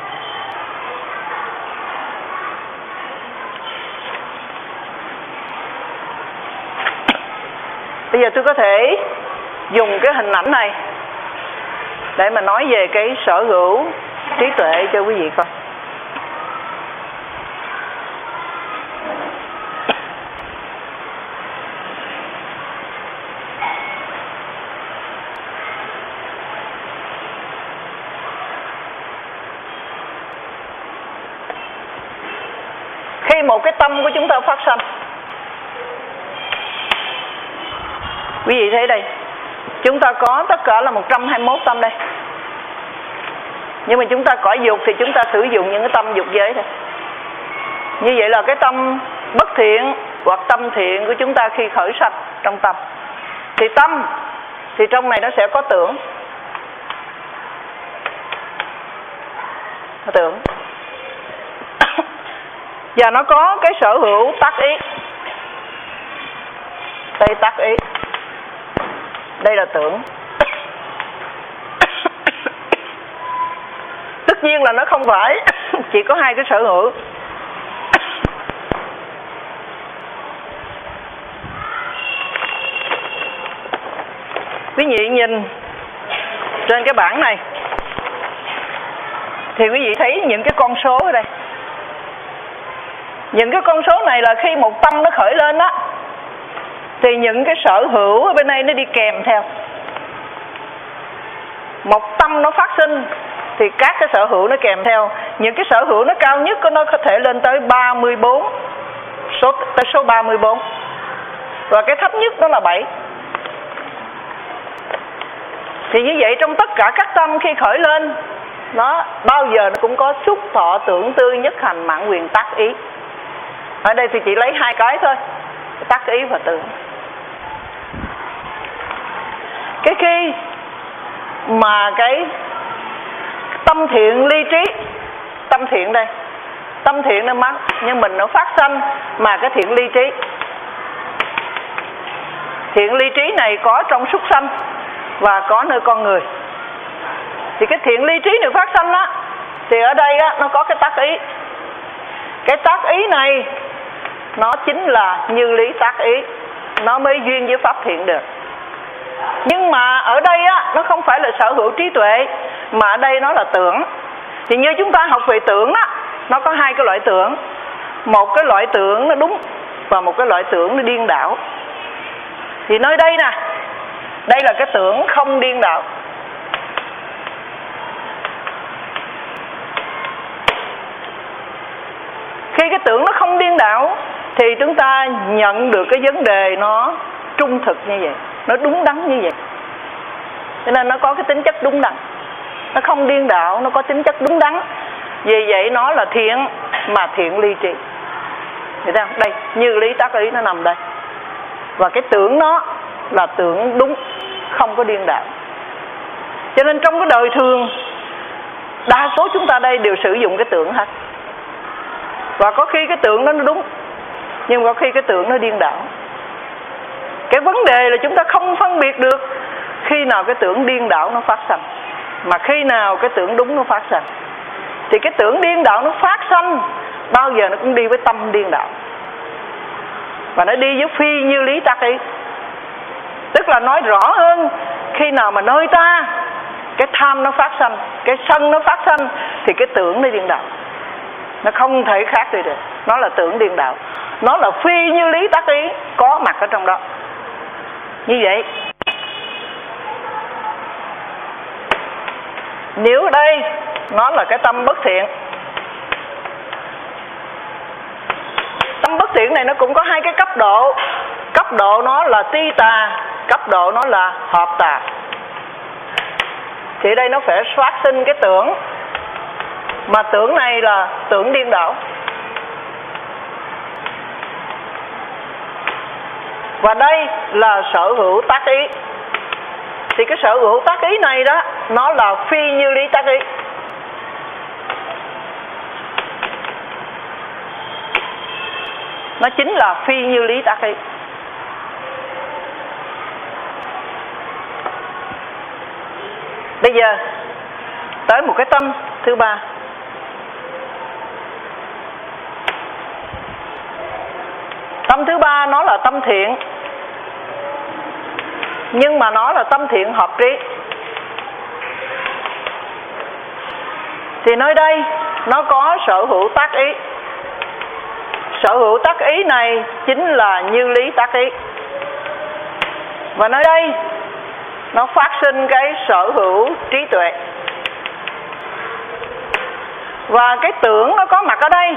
Bây giờ tôi có thể dùng cái hình ảnh này để mà nói về cái sở hữu trí tuệ cho quý vị coi. Khi một cái tâm của chúng ta phát sanh, quý vị thấy đây, chúng ta có tất cả là một trăm hai mươi mốt tâm đây. Nhưng mà chúng ta cõi dục thì chúng ta sử dụng những cái tâm dục giới thôi. Như vậy là cái tâm bất thiện hoặc tâm thiện của chúng ta khi khởi sanh trong tâm, thì tâm thì trong này nó sẽ có tưởng. Tưởng và nó có cái sở hữu tác ý. Đây tác ý, đây là tưởng. Tất nhiên là nó không phải chỉ có hai cái sở hữu. Quý vị nhìn trên cái bảng này thì quý vị thấy những cái con số ở đây. Những cái con số này là khi một tâm nó khởi lên đó, thì những cái sở hữu ở bên đây nó đi kèm theo. Một tâm nó phát sinh thì các cái sở hữu nó kèm theo. Những cái sở hữu nó cao nhất của nó có thể lên tới ba mươi bốn, số, tới số ba mươi bốn. Và cái thấp nhất đó là bảy. Thì như vậy trong tất cả các tâm khi khởi lên, nó bao giờ nó cũng có xúc thọ tưởng tư nhất hành mạng quyền tác ý. Ở đây thì chỉ lấy hai cái thôi, tác ý và tưởng. Cái khi mà cái tâm thiện ly trí, tâm thiện đây, tâm thiện nó mắc nhưng mình nó phát sanh mà cái thiện ly trí. Thiện ly trí này có trong súc sanh và có nơi con người. Thì cái thiện ly trí này phát sanh á, thì ở đây á, nó có cái tác ý. Cái tác ý này nó chính là như lý tác ý, nó mới duyên với pháp thiện được. Nhưng mà ở đây á, nó không phải là sở hữu trí tuệ, mà ở đây nó là tưởng. Thì như chúng ta học về tưởng á, nó có hai cái loại tưởng. Một cái loại tưởng nó đúng và một cái loại tưởng nó điên đảo. Thì nơi đây nè, đây là cái tưởng không điên đảo. Khi cái tưởng nó không điên đảo thì chúng ta nhận được cái vấn đề nó trung thực như vậy, nó đúng đắn như vậy. Cho nên nó có cái tính chất đúng đắn. Nó không điên đảo, nó có tính chất đúng đắn. Vì vậy nó là thiện mà thiện ly trí. Thấy không? Đây, như lý tác ý nó nằm đây. Và cái tưởng nó là tưởng đúng, không có điên đảo. Cho nên trong cái đời thường, đa số chúng ta đây đều sử dụng cái tưởng hết. Và có khi cái tưởng đó nó đúng, nhưng có khi cái tưởng nó điên đảo. Cái vấn đề là chúng ta không phân biệt được khi nào cái tưởng điên đảo nó phát sanh, mà khi nào cái tưởng đúng nó phát sanh. Thì cái tưởng điên đảo nó phát sanh bao giờ nó cũng đi với tâm điên đảo, và nó đi với phi như lý tác ý. Tức là nói rõ hơn, khi nào mà nơi ta cái tham nó phát sanh, cái sân nó phát sanh, thì cái tưởng nó điên đảo. Nó không thể khác đi được. Nó là tưởng điên đảo. Nó là phi như lý tác ý, có mặt ở trong đó. Như vậy, nếu ở đây nó là cái tâm bất thiện, tâm bất thiện này nó cũng có hai cái cấp độ. Cấp độ nó là ti tà, cấp độ nó là hợp tà. Thì đây nó phải phát sinh cái tưởng, mà tưởng này là tưởng điên đảo. Và đây là sở hữu tác ý. Thì cái sở hữu tác ý này đó, nó là phi như lý tác ý. Nó chính là phi như lý tác ý. Bây giờ tới một cái tâm thứ ba. Tâm thứ ba nó là tâm thiện, nhưng mà nó là tâm thiện hợp trí. Thì nơi đây nó có sở hữu tác ý. Sở hữu tác ý này chính là như lý tác ý. Và nơi đây nó phát sinh cái sở hữu trí tuệ. Và cái tưởng nó có mặt ở đây,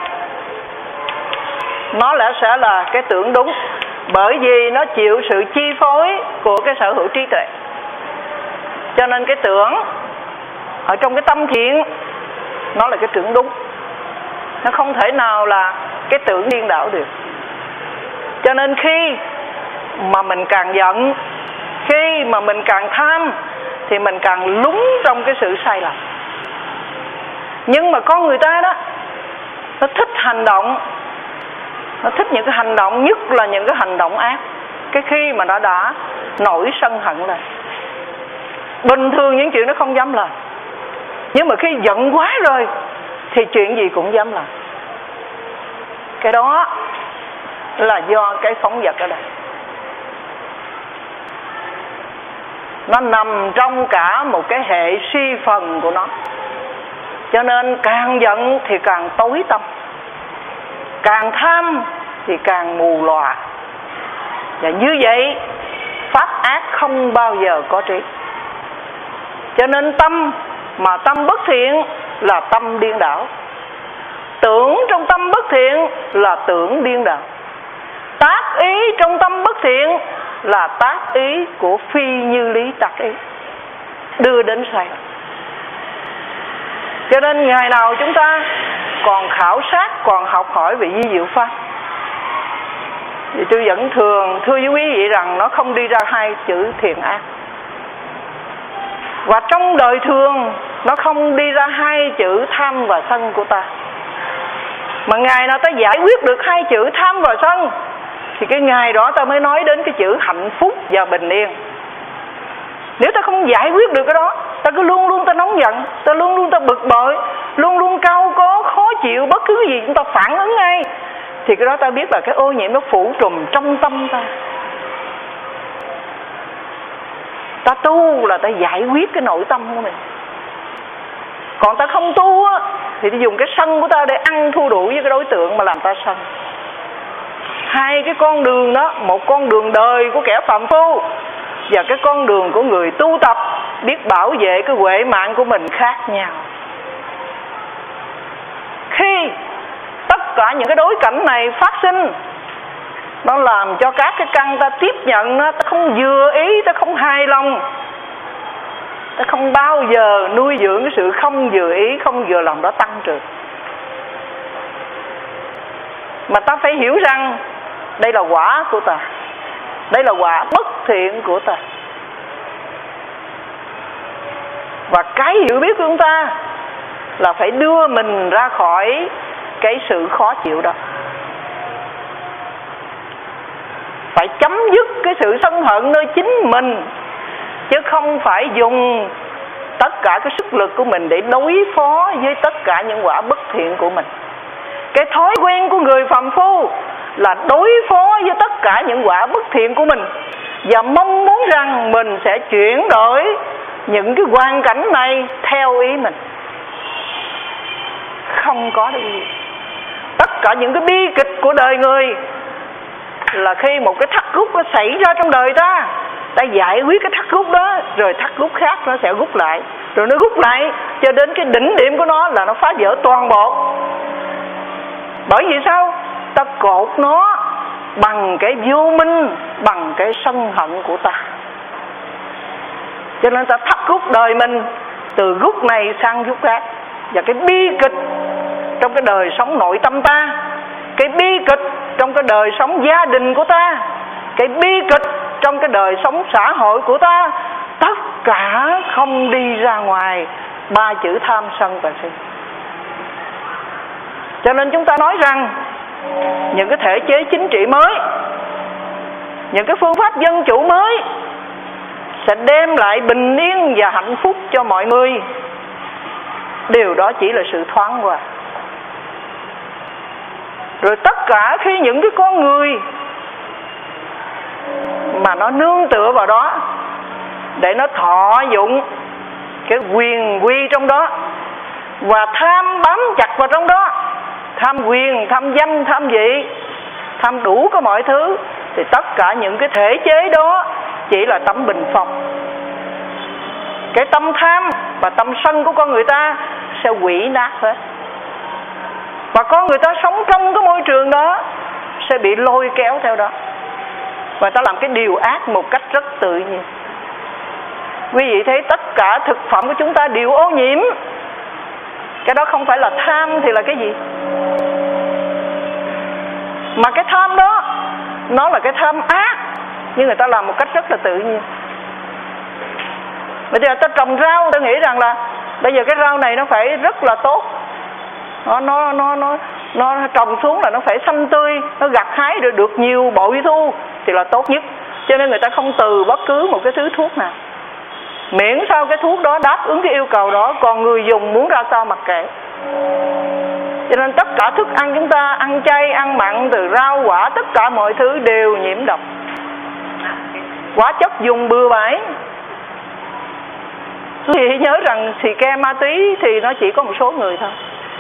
nó lẽ sẽ là cái tưởng đúng, bởi vì nó chịu sự chi phối của cái sở hữu trí tuệ. Cho nên cái tưởng ở trong cái tâm thiện, nó là cái tưởng đúng. Nó không thể nào là cái tưởng điên đảo được. Cho nên khi mà mình càng giận, khi mà mình càng tham, thì mình càng lún trong cái sự sai lầm. Nhưng mà con người ta đó, nó thích hành động, nó thích những cái hành động, nhất là những cái hành động ác. Cái khi mà nó đã nổi sân hận lên, bình thường những chuyện nó không dám làm, nhưng mà khi giận quá rồi thì chuyện gì cũng dám làm. Cái đó là do cái phóng dật ở đây. nó nằm trong cả một cái hệ suy phần của nó. Cho nên càng giận thì càng tối tâm, càng tham thì càng mù lòa. Và như vậy pháp ác không bao giờ có trí. Cho nên tâm mà tâm bất thiện là tâm điên đảo, tưởng trong tâm bất thiện là tưởng điên đảo, tác ý trong tâm bất thiện là tác ý của phi như lý tắc ý, đưa đến sai. Cho nên ngày nào chúng ta còn khảo sát, còn học hỏi về vi diệu pháp, thì tôi vẫn thường thưa với quý vị rằng nó không đi ra hai chữ thiện ác. Và trong đời thường nó không đi ra hai chữ tham và sân của ta. Mà ngày nào ta giải quyết được hai chữ tham và sân thì cái ngày đó ta mới nói đến cái chữ hạnh phúc và bình yên. Nếu ta không giải quyết được cái đó, ta cứ luôn luôn ta nóng giận, ta luôn luôn ta bực bội, luôn luôn cau có, khó chịu, bất cứ cái gì chúng ta phản ứng ngay, thì cái đó ta biết là cái ô nhiễm nó phủ trùm trong tâm ta. Ta tu là ta giải quyết cái nội tâm của mình. Còn ta không tu á, thì ta dùng cái sân của ta để ăn thua đủ với cái đối tượng mà làm ta sân. Hai cái con đường đó, một con đường đời của kẻ phàm phu và cái con đường của người tu tập biết bảo vệ cái huệ mạng của mình khác nhau. Khi tất cả những cái đối cảnh này phát sinh, nó làm cho các cái căn ta tiếp nhận nó, ta không vừa ý, ta không hài lòng, ta không bao giờ nuôi dưỡng cái sự không vừa ý, không vừa lòng đó tăng trưởng. Mà ta phải hiểu rằng đây là quả của ta, đây là quả bất thiện của ta. Và cái hiểu biết của chúng ta là phải đưa mình ra khỏi cái sự khó chịu đó, phải chấm dứt cái sự sân hận nơi chính mình, chứ không phải dùng tất cả cái sức lực của mình để đối phó với tất cả những quả bất thiện của mình. Cái thói quen của người phàm phu là đối phó với tất cả những quả bất thiện của mình và mong muốn rằng mình sẽ chuyển đổi những cái hoàn cảnh này theo ý mình. Không có được gì. Tất cả những cái bi kịch của đời người là khi một cái thắt rút nó xảy ra trong đời ta, ta giải quyết cái thắt rút đó, rồi thắt rút khác nó sẽ rút lại, rồi nó rút lại cho đến cái đỉnh điểm của nó là nó phá vỡ toàn bộ. Bởi vì sao? Ta cột nó bằng cái vô minh, bằng cái sân hận của ta. Cho nên ta thắt rút đời mình từ rút này sang rút khác. Và cái bi kịch trong cái đời sống nội tâm ta, cái bi kịch trong cái đời sống gia đình của ta, cái bi kịch trong cái đời sống xã hội của ta, tất cả không đi ra ngoài ba chữ tham sân và si. Cho nên chúng ta nói rằng những cái thể chế chính trị mới, những cái phương pháp dân chủ mới sẽ đem lại bình yên và hạnh phúc cho mọi người. Điều đó chỉ là sự thoáng qua. Rồi tất cả khi những cái con người mà nó nương tựa vào đó để nó thọ dụng cái quyền quy trong đó và tham bám chặt vào trong đó, tham quyền, tham danh, tham vị, tham đủ có mọi thứ, thì tất cả những cái thể chế đó chỉ là tấm bình phong. Cái tâm tham và tâm sân của con người ta sẽ hủy nát hết. Và con người ta sống trong cái môi trường đó sẽ bị lôi kéo theo đó, và ta làm cái điều ác một cách rất tự nhiên. Quý vị thấy tất cả thực phẩm của chúng ta đều ô nhiễm. Cái đó không phải là tham thì là cái gì? Mà cái tham đó nó là cái tham ác, nhưng người ta làm một cách rất là tự nhiên. Bây giờ ta trồng rau, ta nghĩ rằng là bây giờ cái rau này nó phải rất là tốt, nó nó nó nó nó trồng xuống là nó phải xanh tươi, nó gặt hái được được nhiều bội thu thì là tốt nhất. Cho nên người ta không từ bất cứ một cái thứ thuốc nào, miễn sao cái thuốc đó đáp ứng cái yêu cầu đó, còn người dùng muốn ra sao mặc kệ. Cho nên tất cả thức ăn chúng ta, ăn chay, ăn mặn, từ rau quả, tất cả mọi thứ đều nhiễm độc. Hóa chất dùng bừa bãi, Quý vị nhớ rằng xì ke ma túy thì nó chỉ có một số người thôi,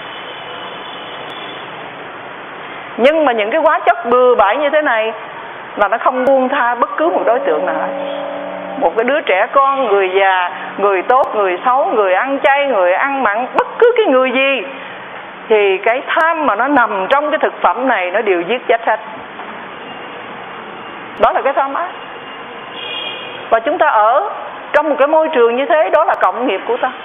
nhưng mà những cái hóa chất bừa bãi như thế này là nó không buông tha bất cứ một đối tượng nào. Một cái đứa trẻ con, người già, người tốt, người xấu, người ăn chay, người ăn mặn, bất cứ cái người gì thì cái tham mà nó nằm trong cái thực phẩm này nó đều giết chết hết. Đó là cái tham ác. Và chúng ta ở trong một cái môi trường như thế, đó là cộng nghiệp của ta.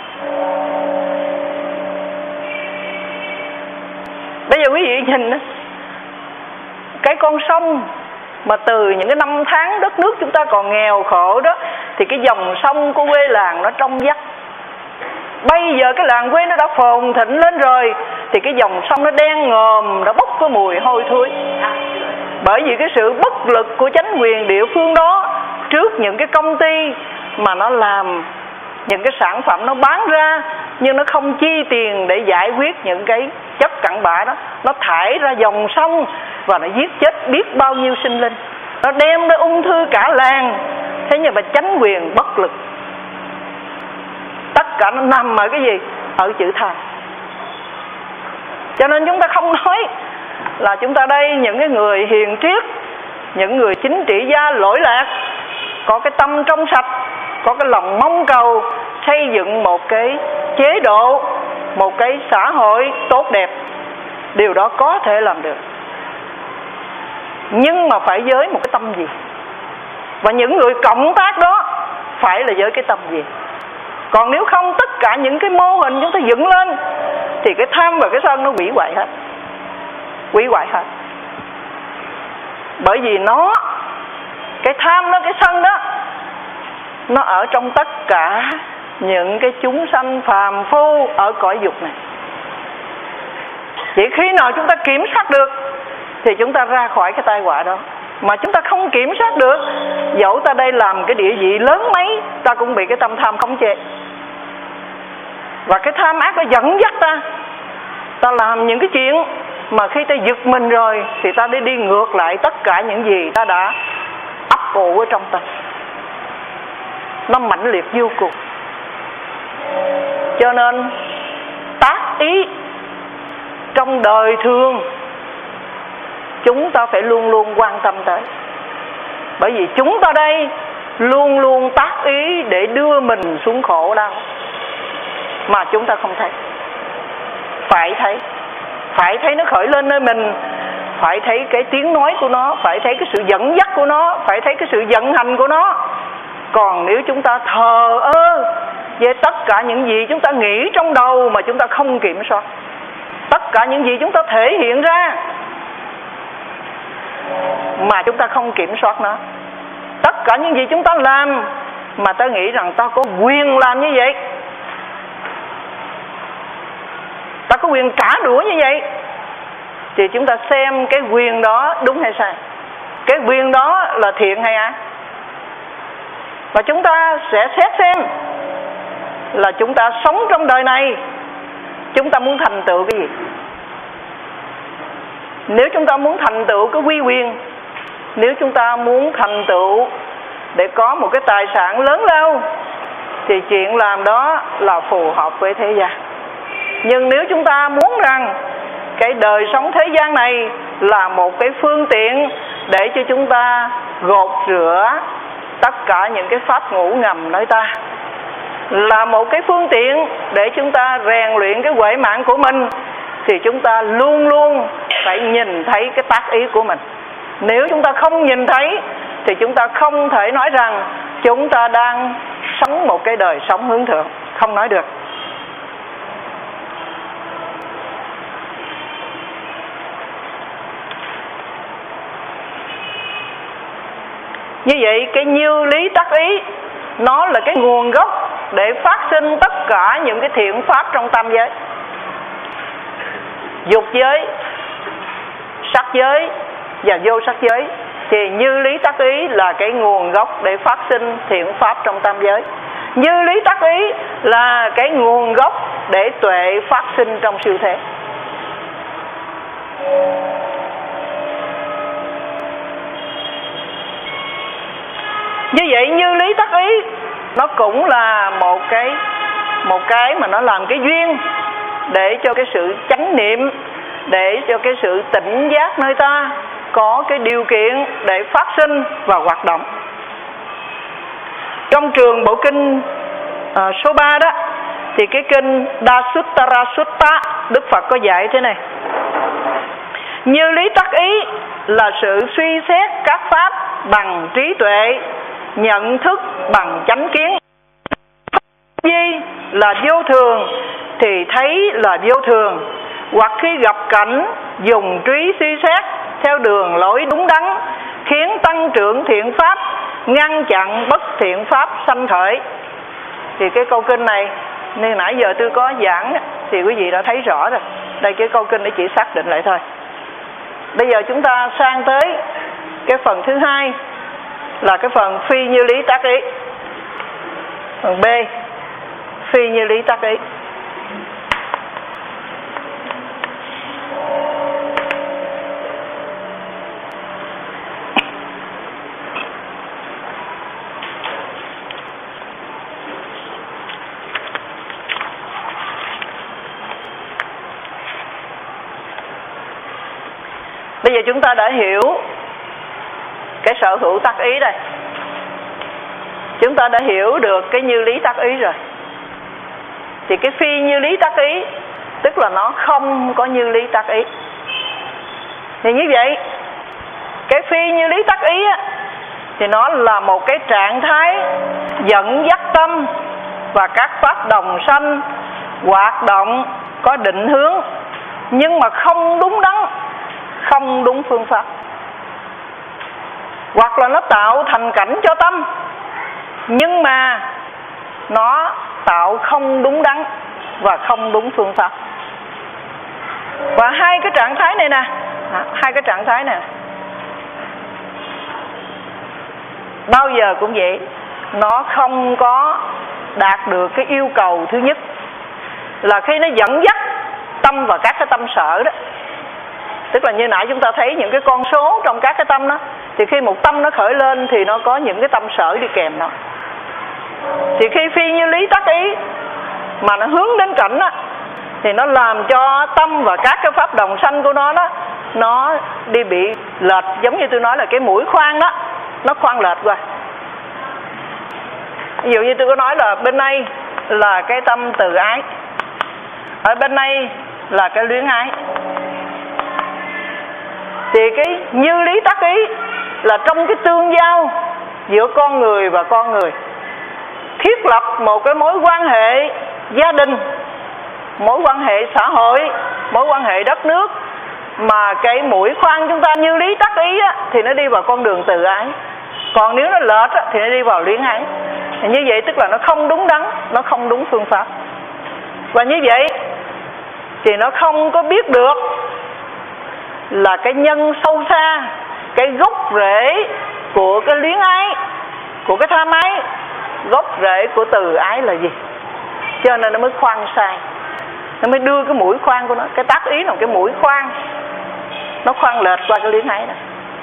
Bây giờ quý vị nhìn đó, cái con sông mà từ những cái năm tháng đất nước chúng ta còn nghèo khổ đó, thì cái dòng sông của quê làng nó trong vắt. Bây giờ cái làng quê nó đã phồn thịnh lên rồi, thì cái dòng sông nó đen ngòm, nó bốc cái mùi hôi thối. Bởi vì cái sự bất lực của chính quyền địa phương đó trước những cái công ty mà nó làm những cái sản phẩm nó bán ra, nhưng nó không chi tiền để giải quyết những cái chất cặn bã đó, nó thải ra dòng sông và nó giết chết biết bao nhiêu sinh linh, nó đem đến ung thư cả làng. Thế nhưng mà chính quyền bất lực. Tất cả nó nằm ở cái gì? Ở chữ tham. Cho nên chúng ta không nói là chúng ta đây những cái người hiền triết, những người chính trị gia lỗi lạc, có cái tâm trong sạch, có cái lòng mong cầu xây dựng một cái chế độ, một cái xã hội tốt đẹp. Điều đó có thể làm được, nhưng mà phải với một cái tâm gì? Và những người cộng tác đó phải là với cái tâm gì? Còn nếu không, tất cả những cái mô hình chúng ta dựng lên thì cái tham và cái sân nó hủy hoại hết. Hủy hoại hết. Bởi vì nó, cái tham đó, cái sân đó, nó ở trong tất cả những cái chúng sanh phàm phu ở cõi dục này. Chỉ khi nào chúng ta kiểm soát được thì chúng ta ra khỏi cái tai họa đó. Mà chúng ta không kiểm soát được, dẫu ta đây làm cái địa vị lớn mấy, ta cũng bị cái tâm tham khống chế. Và cái tham ác nó dẫn dắt ta, ta làm những cái chuyện mà khi ta giật mình rồi thì ta đi đi ngược lại tất cả những gì ta đã ấp ủ ở trong ta. Nó mãnh liệt vô cùng. Cho nên tác ý trong đời thường chúng ta phải luôn luôn quan tâm tới. Bởi vì chúng ta đây luôn luôn tác ý để đưa mình xuống khổ đau, mà chúng ta không thấy. Phải thấy. Phải thấy nó khởi lên nơi mình, phải thấy cái tiếng nói của nó, phải thấy cái sự dẫn dắt của nó, phải thấy cái sự vận hành của nó. Còn nếu chúng ta thờ ơ về tất cả những gì chúng ta nghĩ trong đầu mà chúng ta không kiểm soát, tất cả những gì chúng ta thể hiện ra mà chúng ta không kiểm soát nó, tất cả những gì chúng ta làm mà ta nghĩ rằng ta có quyền làm như vậy, ta có quyền trả đũa như vậy, thì chúng ta xem cái quyền đó đúng hay sai, cái quyền đó là thiện hay ác. Và chúng ta sẽ xét xem là chúng ta sống trong đời này, chúng ta muốn thành tựu cái gì. Nếu chúng ta muốn thành tựu cái uy quyền, nếu chúng ta muốn thành tựu để có một cái tài sản lớn lao, thì chuyện làm đó là phù hợp với thế gian. Nhưng nếu chúng ta muốn rằng cái đời sống thế gian này là một cái phương tiện để cho chúng ta gột rửa tất cả những cái pháp ngủ ngầm nơi ta, là một cái phương tiện để chúng ta rèn luyện cái huệ mạng của mình, thì chúng ta luôn luôn phải nhìn thấy cái tác ý của mình. Nếu chúng ta không nhìn thấy thì chúng ta không thể nói rằng chúng ta đang sống một cái đời sống hướng thượng. Không nói được. Như vậy cái như lý tác ý nó là cái nguồn gốc để phát sinh tất cả những cái thiện pháp trong tam giới. Dục giới, sắc giới và vô sắc giới, thì như lý tác ý là cái nguồn gốc để phát sinh thiện pháp trong tam giới. Như lý tác ý là cái nguồn gốc để tuệ phát sinh trong siêu thế. Như vậy như lý tác ý nó cũng là một cái một cái mà nó làm cái duyên để cho cái sự chánh niệm, để cho cái sự tỉnh giác nơi ta có cái điều kiện để phát sinh và hoạt động. Trong trường bộ kinh à, số ba đó, thì cái kinh Dasuttara Sutta, Đức Phật có dạy thế này: như lý tác ý là sự suy xét các pháp bằng trí tuệ, nhận thức bằng chánh kiến. Gì là vô thường thì thấy là vô thường, hoặc khi gặp cảnh dùng trí suy xét theo đường lối đúng đắn, khiến tăng trưởng thiện pháp, ngăn chặn bất thiện pháp sanh khởi. Thì cái câu kinh này nên nãy giờ tôi có giảng thì quý vị đã thấy rõ rồi. Đây cái câu kinh để chỉ xác định lại thôi. Bây giờ chúng ta sang tới cái phần thứ hai, là cái phần phi như lý tác ý. Phần B, phi như lý tác ý. Bây giờ chúng ta đã hiểu cái sở hữu tác ý đây. Chúng ta đã hiểu được cái như lý tác ý rồi. Thì cái phi như lý tác ý tức là nó không có như lý tác ý. Thì như vậy, cái phi như lý tác ý á, thì nó là một cái trạng thái dẫn dắt tâm và các pháp đồng sanh hoạt động có định hướng, nhưng mà không đúng đắn, không đúng phương pháp. Hoặc là nó tạo thành cảnh cho tâm, nhưng mà nó tạo không đúng đắn và không đúng phương pháp. Và hai cái trạng thái này nè, hai cái trạng thái này bao giờ cũng vậy, nó không có đạt được cái yêu cầu thứ nhất, là khi nó dẫn dắt tâm và các cái tâm sở đó. Tức là như nãy chúng ta thấy những cái con số trong các cái tâm đó, thì khi một tâm nó khởi lên thì nó có những cái tâm sở đi kèm nó. Thì khi phi như lý tác ý mà nó hướng đến cảnh đó, thì nó làm cho tâm và các cái pháp đồng sanh của nó đó, nó đi bị lệch. Giống như tôi nói là cái mũi khoan đó, nó khoan lệch qua. Ví dụ như tôi có nói là bên đây là cái tâm từ ái, ở bên đây là cái luyến ái. Thì cái như lý tác ý là trong cái tương giao giữa con người và con người, thiết lập một cái mối quan hệ gia đình, mối quan hệ xã hội, mối quan hệ đất nước, mà cái mũi khoan chúng ta như lý tác ý á, thì nó đi vào con đường từ ái. Còn nếu nó lệch á, thì nó đi vào luyến ái. Thì như vậy tức là nó không đúng đắn, nó không đúng phương pháp. Và như vậy thì nó không có biết được là cái nhân sâu xa, cái gốc rễ của cái luyến ái, của cái tham ái, gốc rễ của từ ái là gì. Cho nên nó mới khoan sai, nó mới đưa cái mũi khoan của nó, cái tác ý là cái mũi khoan, nó khoan lệch qua cái luyến ái này.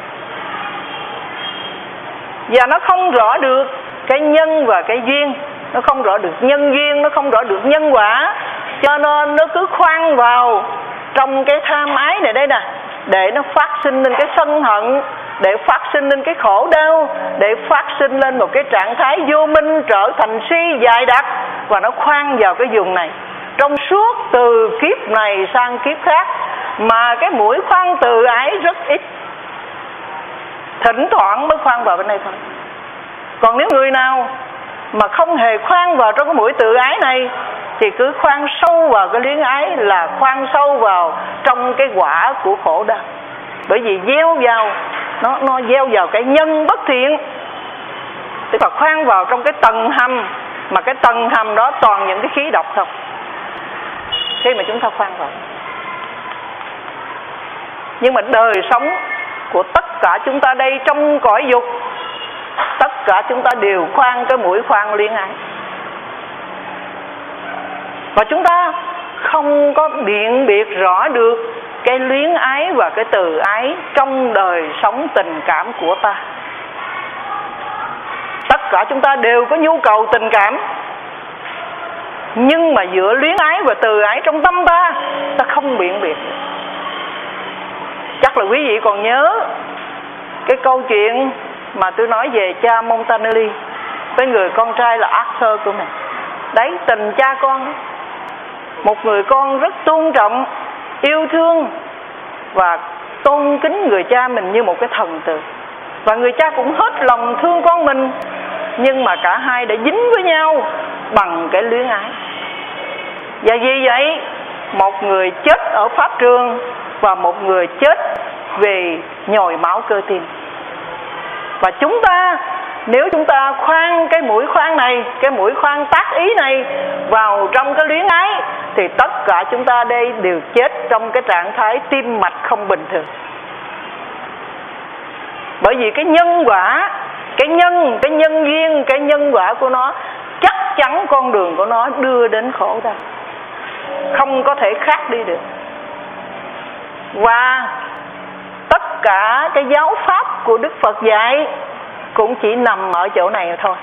Và nó không rõ được cái nhân và cái duyên, nó không rõ được nhân duyên, nó không rõ được nhân quả. Cho nên nó cứ khoan vào trong cái tham ái này đây nè, để nó phát sinh lên cái sân hận, để phát sinh lên cái khổ đau, để phát sinh lên một cái trạng thái vô minh trở thành si dài đặc. Và nó khoan vào cái vùng này trong suốt từ kiếp này sang kiếp khác, mà cái mũi khoan từ ái rất ít, thỉnh thoảng mới khoan vào bên đây thôi. Còn nếu người nào mà không hề khoan vào trong cái mũi từ ái này, thì cứ khoan sâu vào cái luyến ái, là khoan sâu vào trong cái quả của khổ đau. Bởi vì gieo vào nó nó gieo vào cái nhân bất thiện, tức là khoan vào trong cái tầng hầm, mà cái tầng hầm đó toàn những cái khí độc thôi. Khi mà chúng ta khoan vào, nhưng mà đời sống của tất cả chúng ta đây trong cõi dục, tất cả chúng ta đều khoan cái mũi khoan luyến ái. Và chúng ta không có biện biệt rõ được cái luyến ái và cái từ ái trong đời sống tình cảm của ta. Tất cả chúng ta đều có nhu cầu tình cảm. Nhưng mà giữa luyến ái và từ ái trong tâm ta, ta không biện biệt. Chắc là quý vị còn nhớ cái câu chuyện mà tôi nói về cha Montanelli với người con trai là Arthur của mình. Đấy, tình cha con. Một người con rất tôn trọng, yêu thương và tôn kính người cha mình như một cái thần tượng. Và người cha cũng hết lòng thương con mình. Nhưng mà cả hai đã dính với nhau bằng cái luyến ái. Và vì vậy, một người chết ở pháp trường và một người chết về nhồi máu cơ tim. Và chúng ta, nếu chúng ta khoan cái mũi khoan này, cái mũi khoan tác ý này vào trong cái luyến ái, thì tất cả chúng ta đây đều chết trong cái trạng thái tim mạch không bình thường. Bởi vì cái nhân quả, cái nhân, cái nhân duyên, cái nhân quả của nó, chắc chắn con đường của nó đưa đến khổ đau, không có thể khác đi được. Và tất cả cái giáo pháp của Đức Phật dạy cũng chỉ nằm ở chỗ này thôi.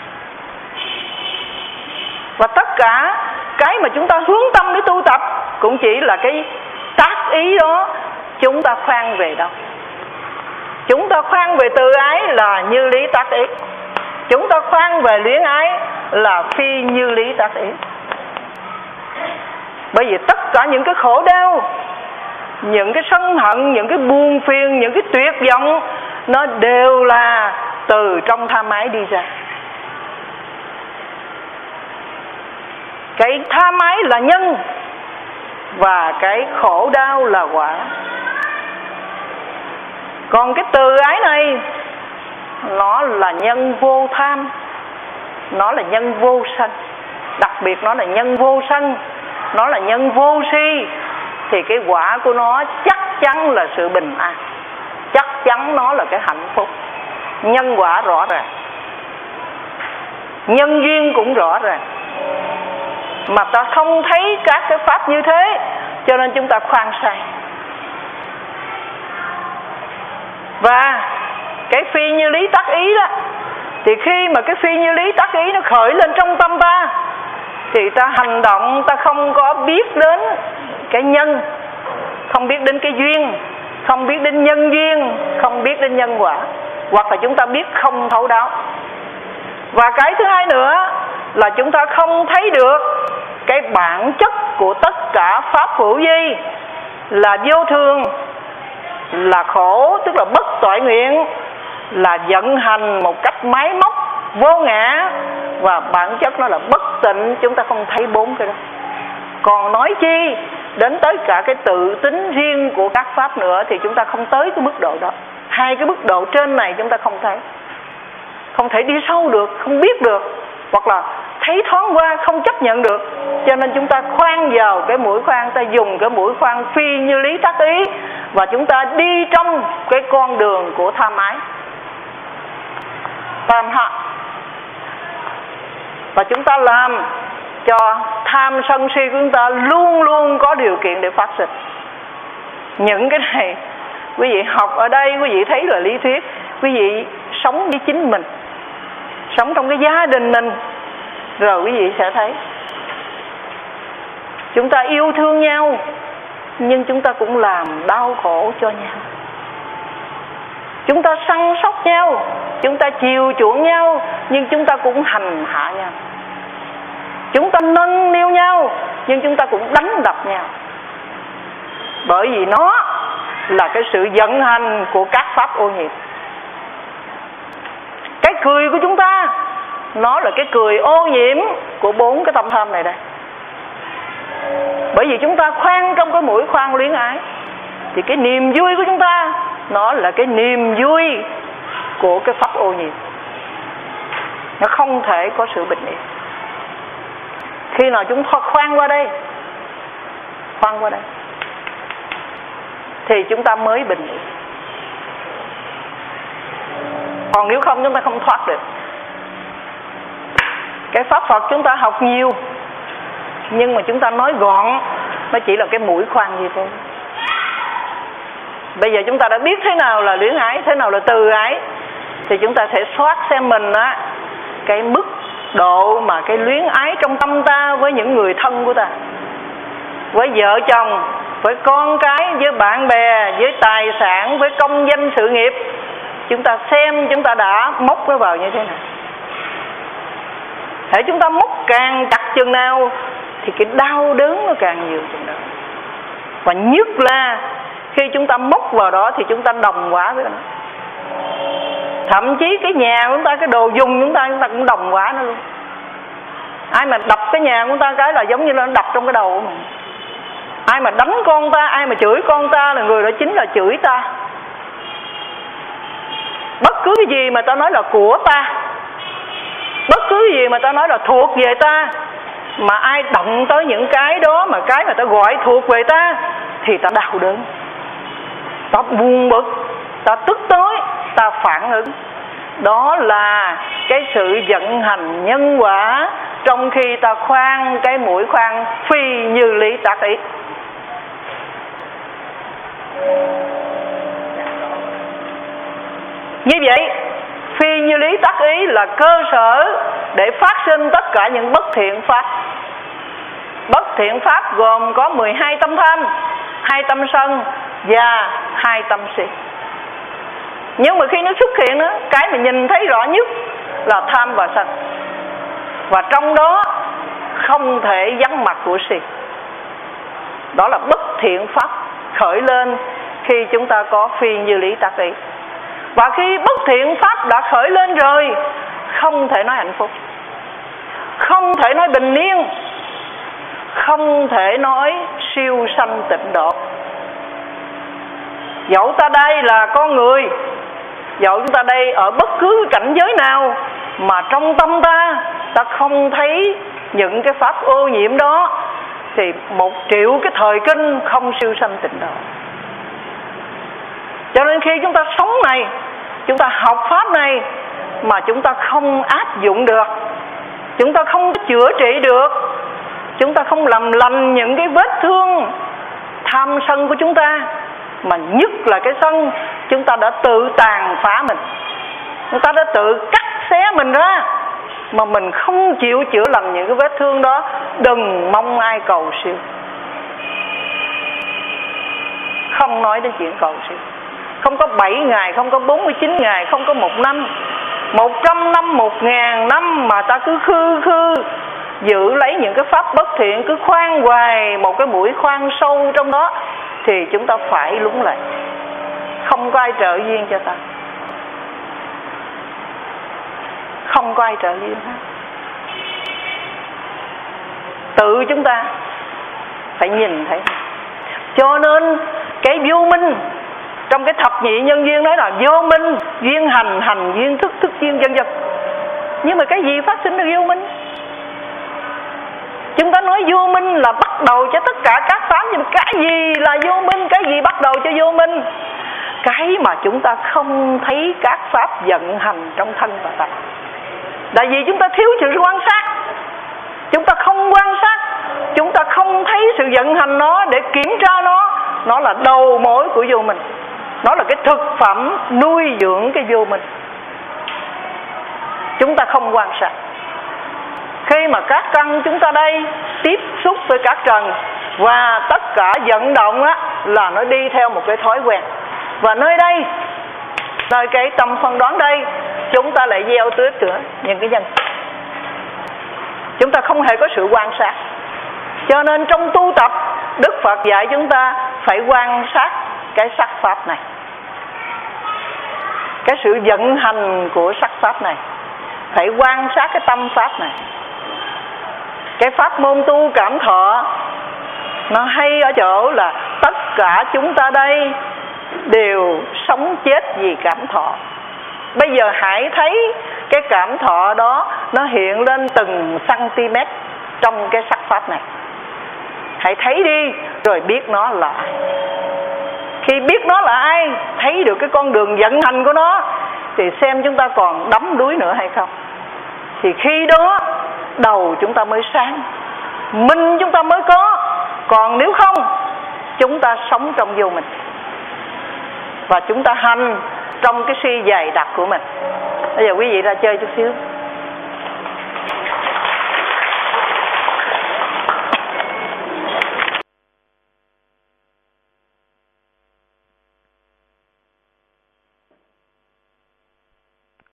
Và tất cả cái mà chúng ta hướng tâm để tu tập cũng chỉ là cái tác ý đó. Chúng ta khoan về đâu? Chúng ta khoan về từ ái là như lý tác ý. Chúng ta khoan về luyến ái là phi như lý tác ý. Bởi vì tất cả những cái khổ đau, những cái sân hận, những cái buồn phiền, những cái tuyệt vọng, nó đều là từ trong tham ái đi ra. Cái tham ái là nhân và cái khổ đau là quả. Còn cái từ ái này, nó là nhân vô tham, nó là nhân vô sân. Đặc biệt nó là nhân vô sân, nó là nhân vô si. Thì cái quả của nó chắc chắn là sự bình an, chắc chắn nó là cái hạnh phúc. Nhân quả rõ ràng, nhân duyên cũng rõ ràng. Mà ta không thấy các cái pháp như thế, cho nên chúng ta khoan sai. Và cái phi như lý tác ý đó, thì khi mà cái phi như lý tác ý nó khởi lên trong tâm ta, thì ta hành động, ta không có biết đến cái nhân, không biết đến cái duyên, không biết đến nhân duyên, không biết đến nhân quả, hoặc là chúng ta biết không thấu đáo. Và cái thứ hai nữa là chúng ta không thấy được cái bản chất của tất cả pháp hữu vi là vô thường, là khổ, tức là bất toại nguyện, là vận hành một cách máy móc, vô ngã, và bản chất nó là bất tịnh. Chúng ta không thấy bốn cái đó. Còn nói chi đến tới cả cái tự tính riêng của các pháp nữa thì chúng ta không tới cái mức độ đó. Hai cái mức độ trên này chúng ta không thấy, không thể đi sâu được, không biết được, hoặc là thấy thoáng qua không chấp nhận được. Cho nên chúng ta khoan vào cái mũi khoan, ta dùng cái mũi khoan phi như lý tác ý, và chúng ta đi trong cái con đường của tham ái, tham hạ. Và chúng ta làm cho tham sân si của chúng ta luôn luôn có điều kiện để phát sinh. Những cái này quý vị học ở đây, quý vị thấy là lý thuyết. Quý vị sống với chính mình, sống trong cái gia đình mình, rồi quý vị sẽ thấy. Chúng ta yêu thương nhau, nhưng chúng ta cũng làm đau khổ cho nhau. Chúng ta săn sóc nhau, chúng ta chiều chuộng nhau, nhưng chúng ta cũng hành hạ nhau. Chúng ta nâng niu nhau, nhưng chúng ta cũng đánh đập nhau. Bởi vì nó là cái sự vận hành của các pháp ô nhiễm. Cái cười của chúng ta, nó là cái cười ô nhiễm của bốn cái tâm tham này đây. Bởi vì chúng ta khoan trong cái mũi khoan luyến ái, thì cái niềm vui của chúng ta, nó là cái niềm vui của cái pháp ô nhiễm. Nó không thể có sự bình yên. Khi nào chúng ta khoan qua đây, khoan qua đây, thì chúng ta mới bình yên. Còn nếu không chúng ta không thoát được. Cái pháp Phật chúng ta học nhiều, nhưng mà chúng ta nói gọn, nó chỉ là cái mũi khoan như thế. Bây giờ chúng ta đã biết thế nào là luyến ái, thế nào là từ ái, thì chúng ta sẽ soát xem mình á cái mức độ mà cái luyến ái trong tâm ta với những người thân của ta, với vợ chồng, với con cái, với bạn bè, với tài sản, với công danh sự nghiệp. Chúng ta xem chúng ta đã móc nó vào như thế nào. Để chúng ta móc càng chặt chừng nào thì cái đau đớn nó càng nhiều chừng đó. Và nhất là khi chúng ta móc vào đó thì chúng ta đồng hóa với nó. Thậm chí cái nhà của chúng ta, cái đồ dùng của chúng ta, chúng ta cũng đồng hóa nó luôn. Ai mà đập cái nhà của chúng ta cái là giống như nó đập trong cái đầu của mình. Ai mà đánh con ta, ai mà chửi con ta là người đó chính là chửi ta. Bất cứ cái gì mà ta nói là của ta, bất cứ cái gì mà ta nói là thuộc về ta, mà ai động tới những cái đó mà cái mà ta gọi thuộc về ta thì ta đau đớn, ta buồn bực, ta tức tối, ta phản ứng. Đó là cái sự vận hành nhân quả trong khi ta khoan cái mũi khoan phi như lý tác ý. Như vậy phi như lý tác ý là cơ sở để phát sinh tất cả những bất thiện pháp. Bất thiện pháp gồm có mười hai tâm tham, hai tâm sân và hai tâm si. Nhưng mà khi nó xuất hiện đó, cái mà nhìn thấy rõ nhất là tham và sân. Và trong đó không thể vắng mặt của si. Đó là bất thiện pháp khởi lên khi chúng ta có phi như lý tác ý. Và khi bất thiện pháp đã khởi lên rồi, không thể nói hạnh phúc, không thể nói bình yên, không thể nói siêu sanh tịnh độ. Dẫu ta đây là con người, dẫu chúng ta đây ở bất cứ cảnh giới nào, mà trong tâm ta, ta không thấy những cái pháp ô nhiễm đó, thì một triệu cái thời kinh không siêu sanh tịnh độ. Cho nên khi chúng ta sống này, chúng ta học pháp này mà chúng ta không áp dụng được, chúng ta không chữa trị được, chúng ta không làm lành những cái vết thương tham sân của chúng ta, mà nhất là cái sân, chúng ta đã tự tàn phá mình, chúng ta đã tự cắt xé mình ra, mà mình không chịu chữa lành những cái vết thương đó, đừng mong ai cầu siêu. Không nói đến chuyện cầu siêu. Không có bảy ngày, không có bốn mươi chín ngày, không có một năm, một trăm năm, một ngàn năm mà ta cứ khư khư giữ lấy những cái pháp bất thiện, cứ khoan hoài một cái mũi khoan sâu trong đó, thì chúng ta phải lúng lại. Không có ai trợ duyên cho ta, không có ai trợ duyên hết. Tự chúng ta phải nhìn thấy. Cho nên cái vô minh trong cái thập nhị nhân duyên nói là vô minh, duyên hành, hành duyên thức, thức duyên vân vân. Nhưng mà cái gì phát sinh được vô minh? Chúng ta nói vô minh là bắt đầu cho tất cả các pháp, nhưng mà cái gì là vô minh? Cái gì bắt đầu cho vô minh? Cái mà chúng ta không thấy các pháp vận hành trong thân và tâm. Tại vì chúng ta thiếu sự quan sát, chúng ta không quan sát, chúng ta không thấy sự vận hành nó để kiểm tra nó. Nó là đầu mối của vô minh, nó là cái thực phẩm nuôi dưỡng cái vô minh. Chúng ta không quan sát. Khi mà các căn chúng ta đây tiếp xúc với các trần, và tất cả vận động á, là nó đi theo một cái thói quen. Và nơi đây, nơi cái tâm phân đoán đây, chúng ta lại gieo tiếp nữa những cái nhân. Chúng ta không hề có sự quan sát. Cho nên trong tu tập, Đức Phật dạy chúng ta phải quan sát cái sắc pháp này, cái sự vận hành của sắc pháp này, phải quan sát cái tâm pháp này. Cái pháp môn tu cảm thọ nó hay ở chỗ là tất cả chúng ta đây đều sống chết vì cảm thọ. Bây giờ hãy thấy cái cảm thọ đó nó hiện lên từng cm trong cái sắc pháp này. Hãy thấy đi rồi biết nó là ai. Khi biết nó là ai, thấy được cái con đường vận hành của nó, thì xem chúng ta còn đắm đuối nữa hay không. Thì khi đó đầu chúng ta mới sáng, minh chúng ta mới có. Còn nếu không, chúng ta sống trong vô minh, và chúng ta hành trong cái suy dày đặc của mình. Bây giờ quý vị ra chơi chút xíu.